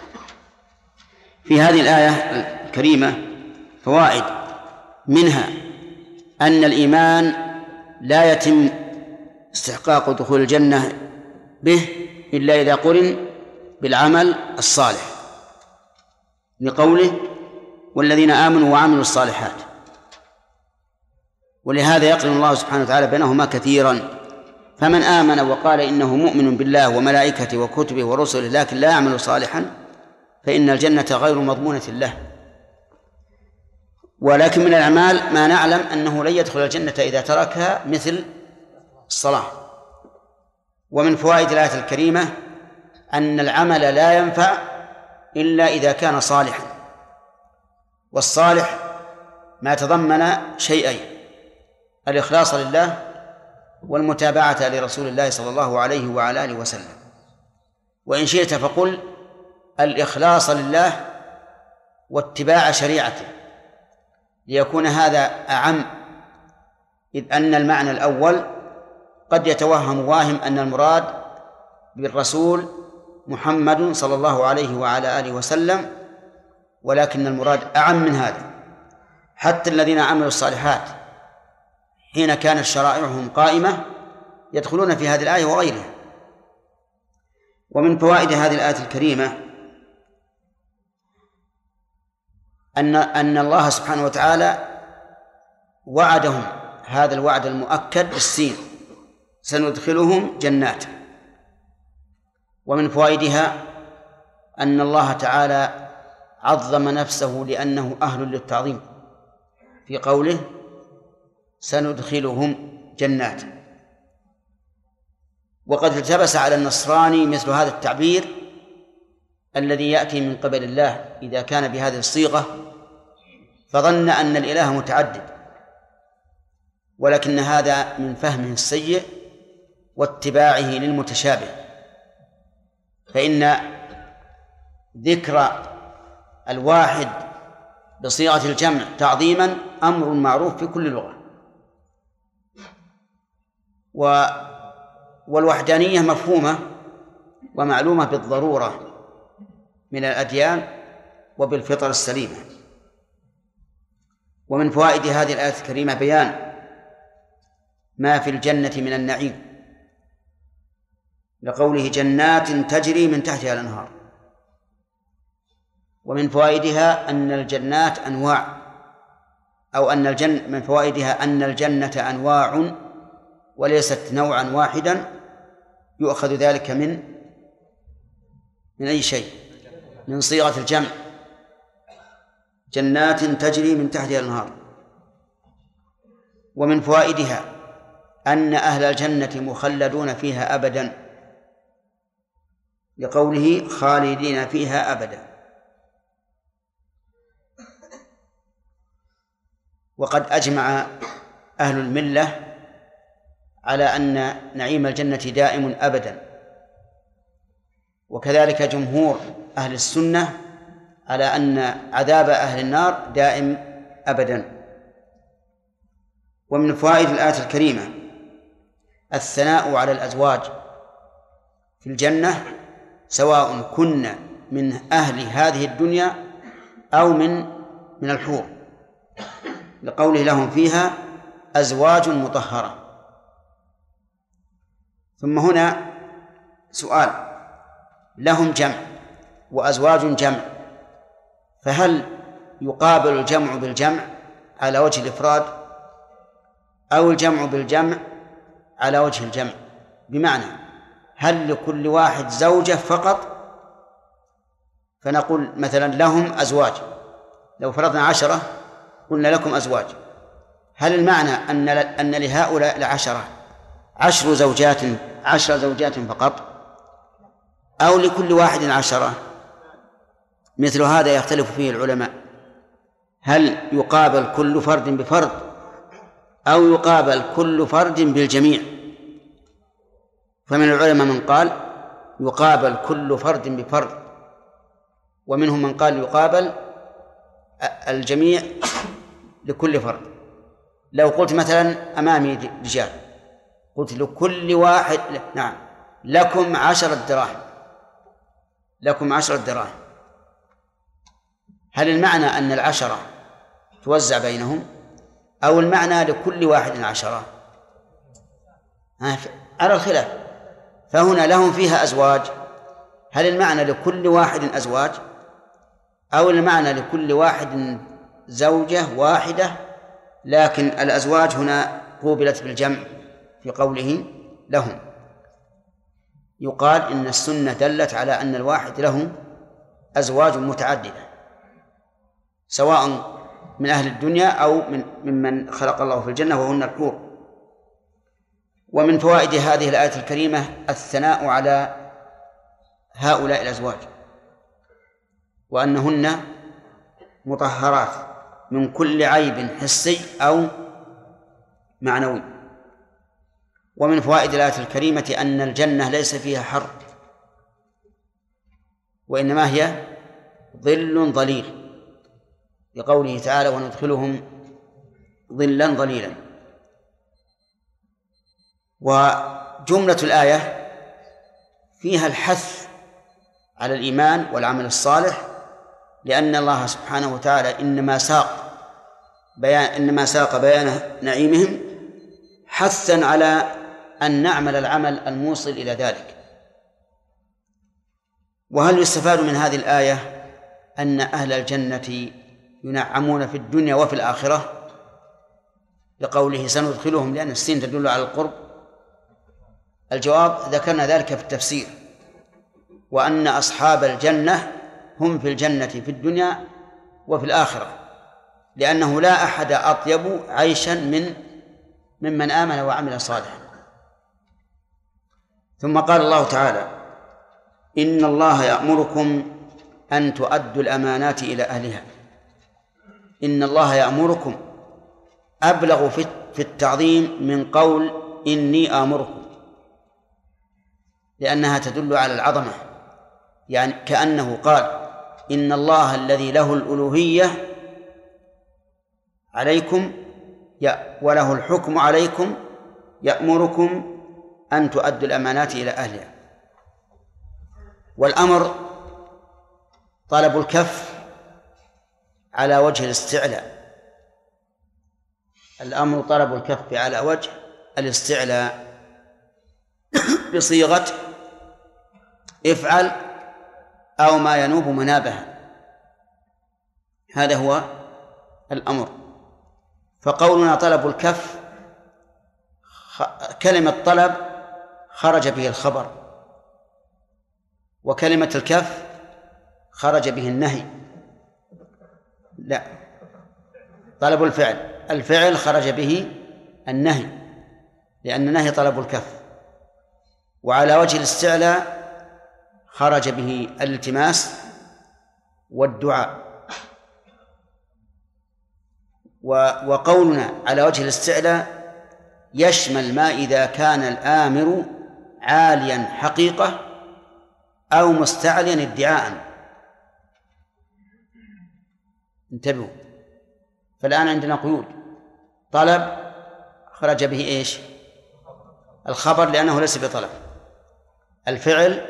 في هذه الآية الكريمة فوائد، منها أن الإيمان لا يتم استحقاق دخول الجنة به إلا إذا قرن بالعمل الصالح لقوله والذين آمنوا وعملوا الصالحات، ولهذا يقرن الله سبحانه وتعالى بينهما كثيرا. فمن آمن وقال إنه مؤمن بالله وملائكته وكتبه ورسله لكن لا يعمل صالحا فإن الجنة غير مضمونة له. ولكن من الأعمال ما نعلم أنه لن يدخل الجنة إذا تركها مثل الصلاة. ومن فوائد الآية الكريمة أن العمل لا ينفع إلا إذا كان صالحا، والصالح ما تضمن شيئين: الإخلاص لله والمتابعة لرسول الله صلى الله عليه وعلى آله وسلم. وإن شئت فقل الإخلاص لله واتباع شريعته، ليكون هذا أعم، إذ أن المعنى الأول قد يتوهم واهم أن المراد بالرسول محمد صلى الله عليه وعلى آله وسلم، ولكن المراد أعم من هذا. حتى الذين عملوا الصالحات حين كانت شرائعهم قائمة يدخلون في هذه الآية وغيرها. ومن فوائد هذه الآية الكريمة أن الله سبحانه وتعالى وعدهم هذا الوعد المؤكد بالسين: سندخلهم جنات. ومن فوائدها أن الله تعالى عظم نفسه لأنه أهل للتعظيم في قوله سندخلهم جنات. وقد التبس على النصراني مثل هذا التعبير الذي يأتي من قبل الله إذا كان بهذه الصيغة، فظن أن الإله متعدد، ولكن هذا من فهمه السيء واتباعه للمتشابه، فإن ذكر الواحد بصيغة الجمع تعظيما أمر معروف في كل لغة، والوحدانية مفهومة ومعلومة بالضرورة من الأديان وبالفطر السليمة. ومن فوائد هذه الآية الكريمة بيان ما في الجنة من النعيم، لقوله جنات تجري من تحتها الأنهار. ومن فوائدها أن الجنات أنواع، أو أن الجنة من فوائدها أن الجنة أنواع وليست نوعا واحدا، يؤخذ ذلك من أي شيء؟ من صيغة الجمع، جنات تجري من تحتها الأنهار. ومن فوائدها أن أهل الجنة مخلدون فيها أبدا، لقوله خالدين فيها أبدا. وقد أجمع أهل الملة على أن نعيم الجنة دائم أبدا، وكذلك جمهور أهل السنة على أن عذاب أهل النار دائم أبدا. ومن فوائد الآية الكريمة الثناء على الأزواج في الجنة، سواء كن من أهل هذه الدنيا أو من الحور، لقوله لهم فيها أزواج مطهرة. ثم هنا سؤال: لهم جمع وأزواج جمع، فهل يقابل الجمع بالجمع على وجه الإفراد أو الجمع بالجمع على وجه الجمع؟ بمعنى هل لكل واحد زوجة فقط فنقول مثلا لهم أزواج، لو فرضنا 10 قلنا لكم أزواج، هل المعنى أن لهؤلاء العشرة 10 زوجات فقط، أو لكل واحد 10؟ مثل هذا يختلف فيه العلماء، هل يقابل كل فرد بفرد أو يقابل كل فرد بالجميع؟ فمن العلماء من قال يقابل كل فرد بفرد، ومنهم من قال يقابل الجميع لكل فرد. لو قلت مثلا أمامي رجال، قلت لكل واحد نعم لكم 10 دراهم، لكم 10 دراهم، هل المعنى أن 10 توزع بينهم أو المعنى لكل واحد 10؟ على الخلاف. فهنا لهم فيها أزواج، هل المعنى لكل واحد أزواج أو المعنى لكل واحد زوجة واحدة، لكن الأزواج هنا قوبلت بالجمع في قوله لهم؟ يقال إن السنة دلت على أن الواحد له أزواج متعددة، سواء من أهل الدنيا أو ممن خلق الله في الجنة وهن الحور. ومن فوائد هذه الآية الكريمة الثناء على هؤلاء الأزواج، وأنهن مطهرات من كل عيب حسي أو معنوي. ومن فوائد الآية الكريمة أن الجنة ليس فيها حر، وإنما هي ظل ظليل، لقوله تعالى وندخلهم ظلا ظليلا. وجملة الآية فيها الحث على الإيمان والعمل الصالح، لأن الله سبحانه وتعالى إنما ساق بيان نعيمهم حثا على أن نعمل العمل الموصل إلى ذلك. وهل يستفاد من هذه الآية أن أهل الجنة ينعمون في الدنيا وفي الآخرة، لقوله سندخلهم، لأن السين تدل على القرب؟ الجواب ذكرنا ذلك في التفسير، وأن أصحاب الجنة هم في الجنة في الدنيا وفي الآخرة، لأنه لا أحد أطيب عيشا ممن آمن وعمل صالحا. ثم قال الله تعالى إن الله يأمركم أن تؤدوا الأمانات إلى أهلها. إن الله يأمركم أبلغ في التعظيم من قول إني آمركم، لأنها تدل على العظمة، يعني كأنه قال إن الله الذي له الألوهية عليكم وله الحكم عليكم يأمركم أن تؤدوا الأمانات إلى أهلها. والأمر طلب الكف على وجه الاستعلاء، الأمر طلب الكف على وجه الاستعلاء بصيغة افعل أو ما ينوب منابها، هذا هو الأمر. فقولنا طلب الكف كلمة طلب خرج به الخبر، وكلمة الكف خرج به النهي. لا، طلب الفعل خرج به النهي، لأن النهي طلب الكف. وعلى وجه الاستعلاء خرج به الالتماس والدعاء. وقولنا على وجه الاستعلاء يشمل ما إذا كان الآمر عاليا حقيقة أو مستعليا ادعاء. انتبهوا، فالآن عندنا قيود. طلب خرج به إيش؟ الخبر لأنه ليس بطلب. الفعل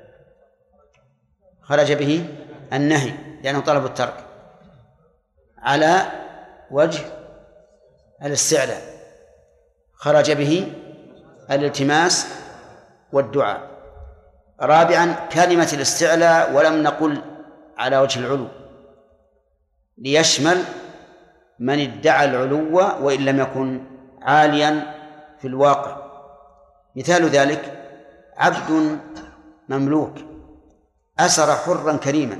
خرج به النهي لأنه طلب الترك على وجه الاستعلاء. خرج به الالتماس والدعاء. رابعا كلمة الاستعلاء ولم نقل على وجه العلو، ليشمل من ادعى العلو وإن لم يكن عاليا في الواقع. مثال ذلك عبد مملوك أسر حرا كريما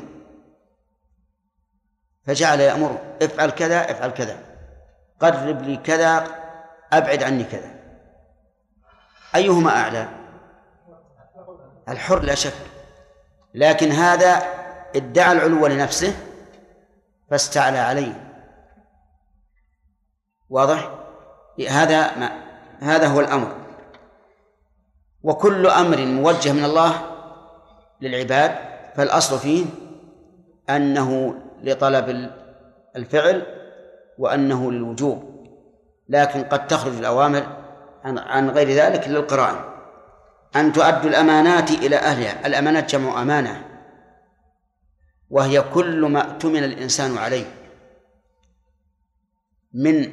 فجعل يأمره افعل كذا افعل كذا، قرب لي كذا، أبعد عني كذا. أيهما أعلى؟ الحر لا شك، لكن هذا ادعى العلو لنفسه فاستعلى عليه. واضح؟ هذا هو الأمر. وكل أمر موجه من الله للعباد فالأصل فيه أنه لطلب الفعل وأنه للوجوب، لكن قد تخرج الأوامر عن غير ذلك للقرائن. أن تؤدوا الأمانات إلى أهلها. الأمانات جمع أمانة، وهي كل ما اؤتمن الإنسان عليه من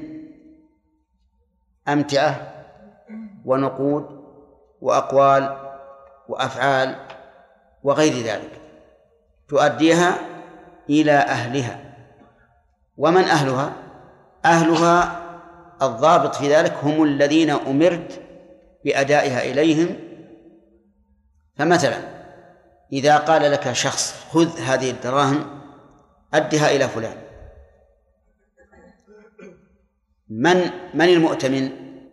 أمتعة ونقود وأقوال وأفعال وغير ذلك، تؤديها إلى أهلها. ومن أهلها؟ أهلها الضابط في ذلك هم الذين أمرت بأدائها إليهم. فمثلا إذا قال لك شخص خذ هذه الدراهم أدها إلى فلان، من المؤتمن؟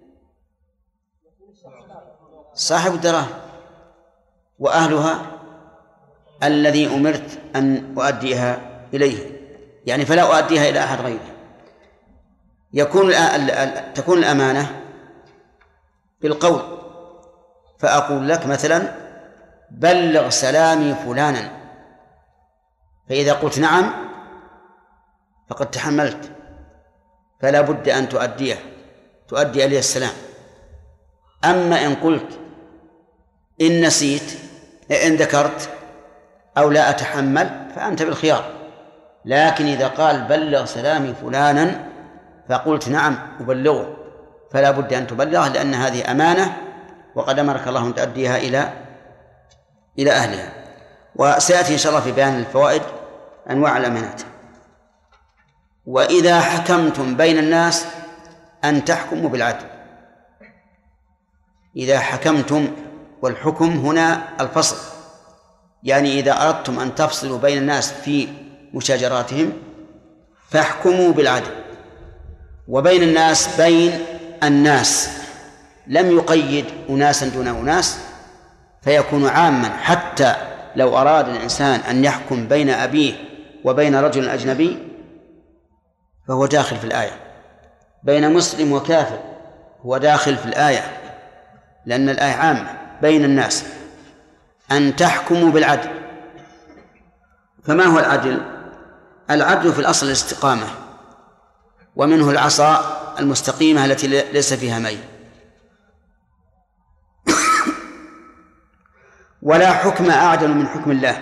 صاحب الدراهم. وأهلها الذي أمرت أن أؤديها إليه، يعني فلا أؤديها إلى أحد غيره. تكون الأمانة بالقول، فأقول لك مثلا بلغ سلامي فلانا، فإذا قلت نعم فقد تحملت، فلا بد أن تؤدي إليه السلام. أما إن قلت إن نسيت إن ذكرت أو لا أتحمل فأنت بالخيار. لكن إذا قال بلغ سلامي فلانا فقلت نعم أبلغه، فلا بد أن تبلغه، لأن هذه أمانة وقد أمرك الله أن تؤديها إلى أهلها. وسيأتي إن شاء الله في بيان الفوائد أنواع الأمانات. وإذا حكمتم بين الناس أن تحكموا بالعدل. إذا حكمتم، والحكم هنا الفصل، يعني إذا أردتم أن تفصلوا بين الناس في مشاجراتهم فاحكموا بالعدل. وبين الناس بين الناس، لم يقيد أناسا دون أناس، فيكون عاما. حتى لو أراد الإنسان أن يحكم بين أبيه وبين رجل أجنبي فهو داخل في الآية، بين مسلم وكافر هو داخل في الآية، لأن الآية عامة بين الناس أن تحكموا بالعدل. فما هو العدل؟ العدل في الأصل الاستقامة، ومنه العصا المستقيمة التي ليس فيها ميل. ولا حكم أعدل من حكم الله.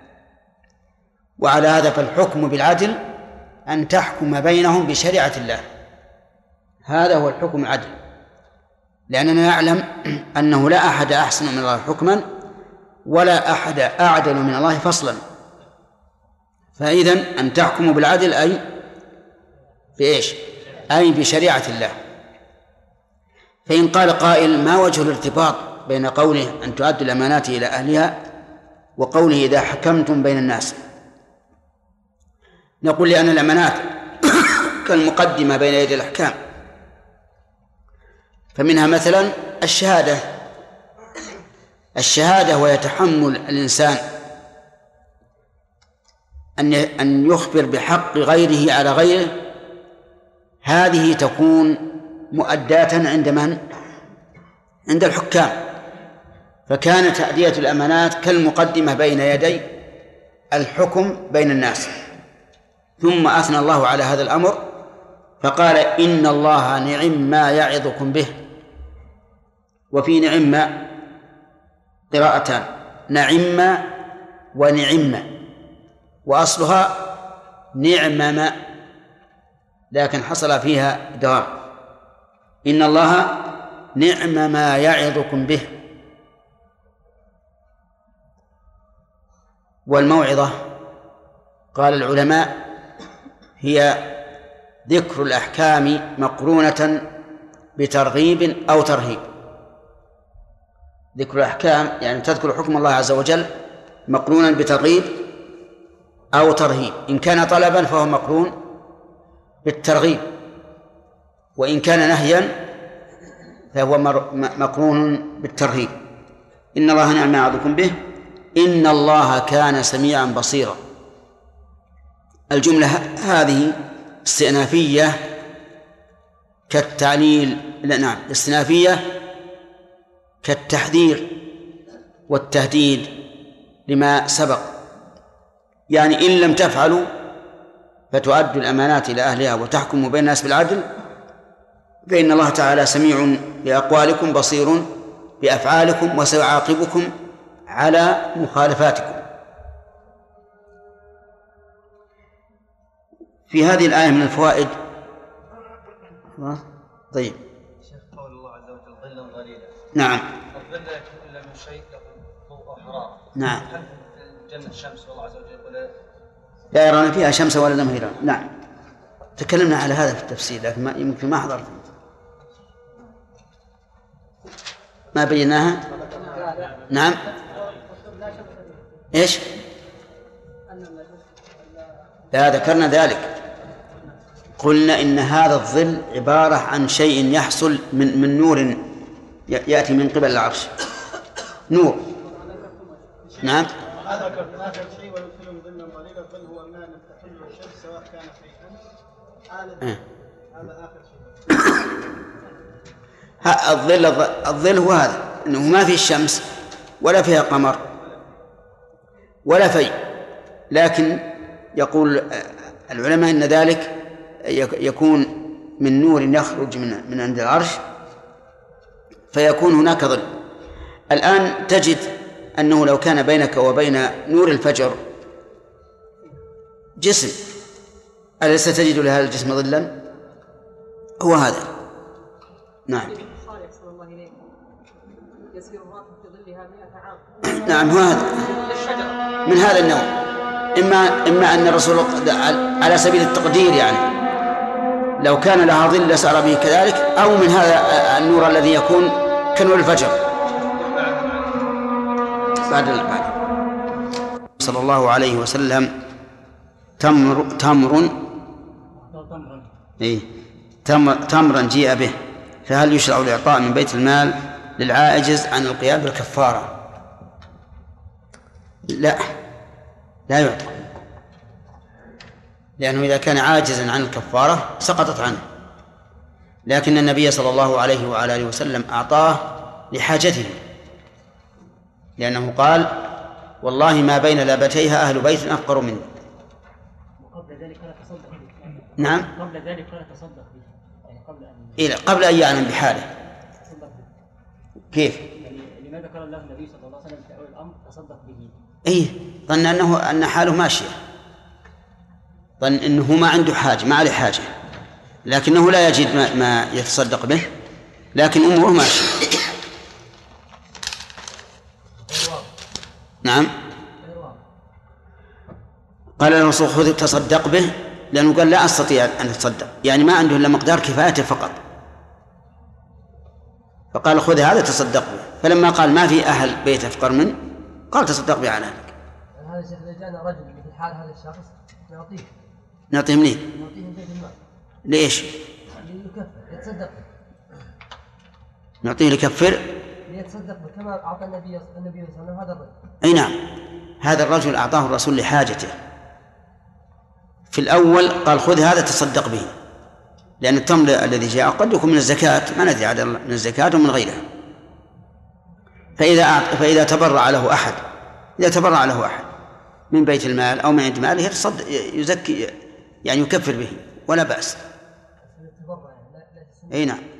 وعلى هذا فالحكم بالعدل أن تحكم بينهم بشريعة الله، هذا هو الحكم العدل، لأننا نعلم أنه لا أحد أحسن من الله حكما ولا أحد أعدل من الله فصلا. فإذن أن تحكموا بالعدل أي بإيش؟ أي بشريعة الله. فإن قال قائل: ما وجه الارتباط بين قوله أن تؤدوا الأمانات إلى أهلها وقوله إذا حكمتم بين الناس؟ نقول لأن الأمانات كالمقدمة بين يدي الأحكام، فمنها مثلا الشهادة ويتحمل الإنسان أن يخبر بحق غيره على غيره، هذه تكون مؤداة عند من؟ عند الحكام. فكانت تأدية الأمانات كالمقدمة بين يدي الحكم بين الناس. ثم أثنى الله على هذا الأمر فقال: إن الله نعم ما يعظكم به. وفي نعم قراءتان: نعم ونعم، وأصلها نعمم، لكن حصل فيها إدغام. إن الله نعم ما يعظكم به. والموعظة قال العلماء هي ذكر الأحكام مقرونة بترغيب أو ترهيب. ذكر الأحكام يعني تذكر حكم الله عز وجل مقرونا بترغيب أو ترهيب. إن كان طلبا فهو مقرون بالترغيب، وإن كان نهيا فهو مقرون بالترهيب. إن الله نعم ما يعظكم به إن الله كان سميعا بصيرا. الجملة هذه استئنافية كالتعليل، نعم استئنافية كالتحذير والتهديد لما سبق، يعني إن لم تفعلوا فتؤدوا الأمانات إلى أهلها وتحكموا بين الناس بالعدل فإن الله تعالى سميع بأقوالكم بصير بأفعالكم وسيعاقبكم على مخالفاتكم. في هذه الآية من الفوائد. طيب. قول الله عز وجل ظلا ظليلا. نعم. الظل لا يكون إلا من شيء له ضوء أو حرارة. نعم. هل في الجنة الشمس والله عز وجل ولا لا يرون فيها شمس ولا زمهريرا؟ نعم. تكلمنا على هذا في التفسير لكن يمكن ما حضرت. ما بيناها؟ نعم. ايش؟ لا ذكرنا ذلك، قلنا إن هذا الظل عبارة عن شيء يحصل من نور يأتي من قبل العرش، نور. نعم. هذا آخر شيء ويدخلهم ظلا ظليلا. الظل هو ما تحل الشمس سواء كان شيئا. هذا آخر شيء. الظل هو هذا، إنه ما فيه الشمس ولا فيها قمر ولا فيء، لكن يقول العلماء إن ذلك يكون من نور يخرج من عند العرش فيكون هناك ظل. الآن تجد أنه لو كان بينك وبين نور الفجر جسم، أليس تجد لهذا الجسم ظلا؟ هو هذا. نعم. نعم هو هذا من هذا النوع. إما أن الرسول على سبيل التقدير يعني لو كان لها ظل لسار به كذلك، أو من هذا النور الذي يكون كنور الفجر بعد صلى الله عليه وسلم. تمرا جيء به، فهل يشرع الإعطاء من بيت المال للعاجز عن القيام بالكفارة؟ لا يعطى، لأنه إذا كان عاجزا عن الكفارة سقطت عنه، لكن النبي صلى الله عليه وعلى آله وسلم أعطاه لحاجته، لأنه قال: والله ما بين لابتيها أهل بيت أفقر منه. وقبل ذلك لا تصدق به. نعم. قبل ذلك لا تصدق به، يعني قبل أن يعلم بحاله. كيف؟ يعني لماذا قال الله النبي صلى الله عليه وسلم في أول الأمر تصدق به؟ ظن أن حاله ماشية، ظن أنه ما عنده حاجة، ما عليه حاجة، لكنه لا يجد ما يتصدق به، لكن أموره ماشية. نعم. قال الرسول: خذ تصدق به لأنه قال لا أستطيع أن أتصدق، يعني ما عنده إلا مقدار كفايته فقط، فقال خذ هذا تصدق به. فلما قال ما في أهل بيت أفقر منه قال تصدق به على أهلك. هذا شيخ إذا جاءنا رجل مثل حال هذا الشخص نعطيه منين؟ نعطيه من بيت المال. ليش؟ ليكفر يتصدق، نعطيه ليكفر ليتصدق كما أعطى النبي صلى الله عليه وسلم هذا الرجل. أي نعم، هذا الرجل أعطاه الرسول لحاجته. في الأول قال خذ هذا تصدق به، لأن التمر الذي جاء قد يكون من الزكاة، ما ندري عاد من الزكاة ومن غيرها. فإذا تبرع له أحد، إذا تبرع له أحد من بيت المال أو من عند ماله يزكي، يعني يكفر به ولا بأس. أي نعم.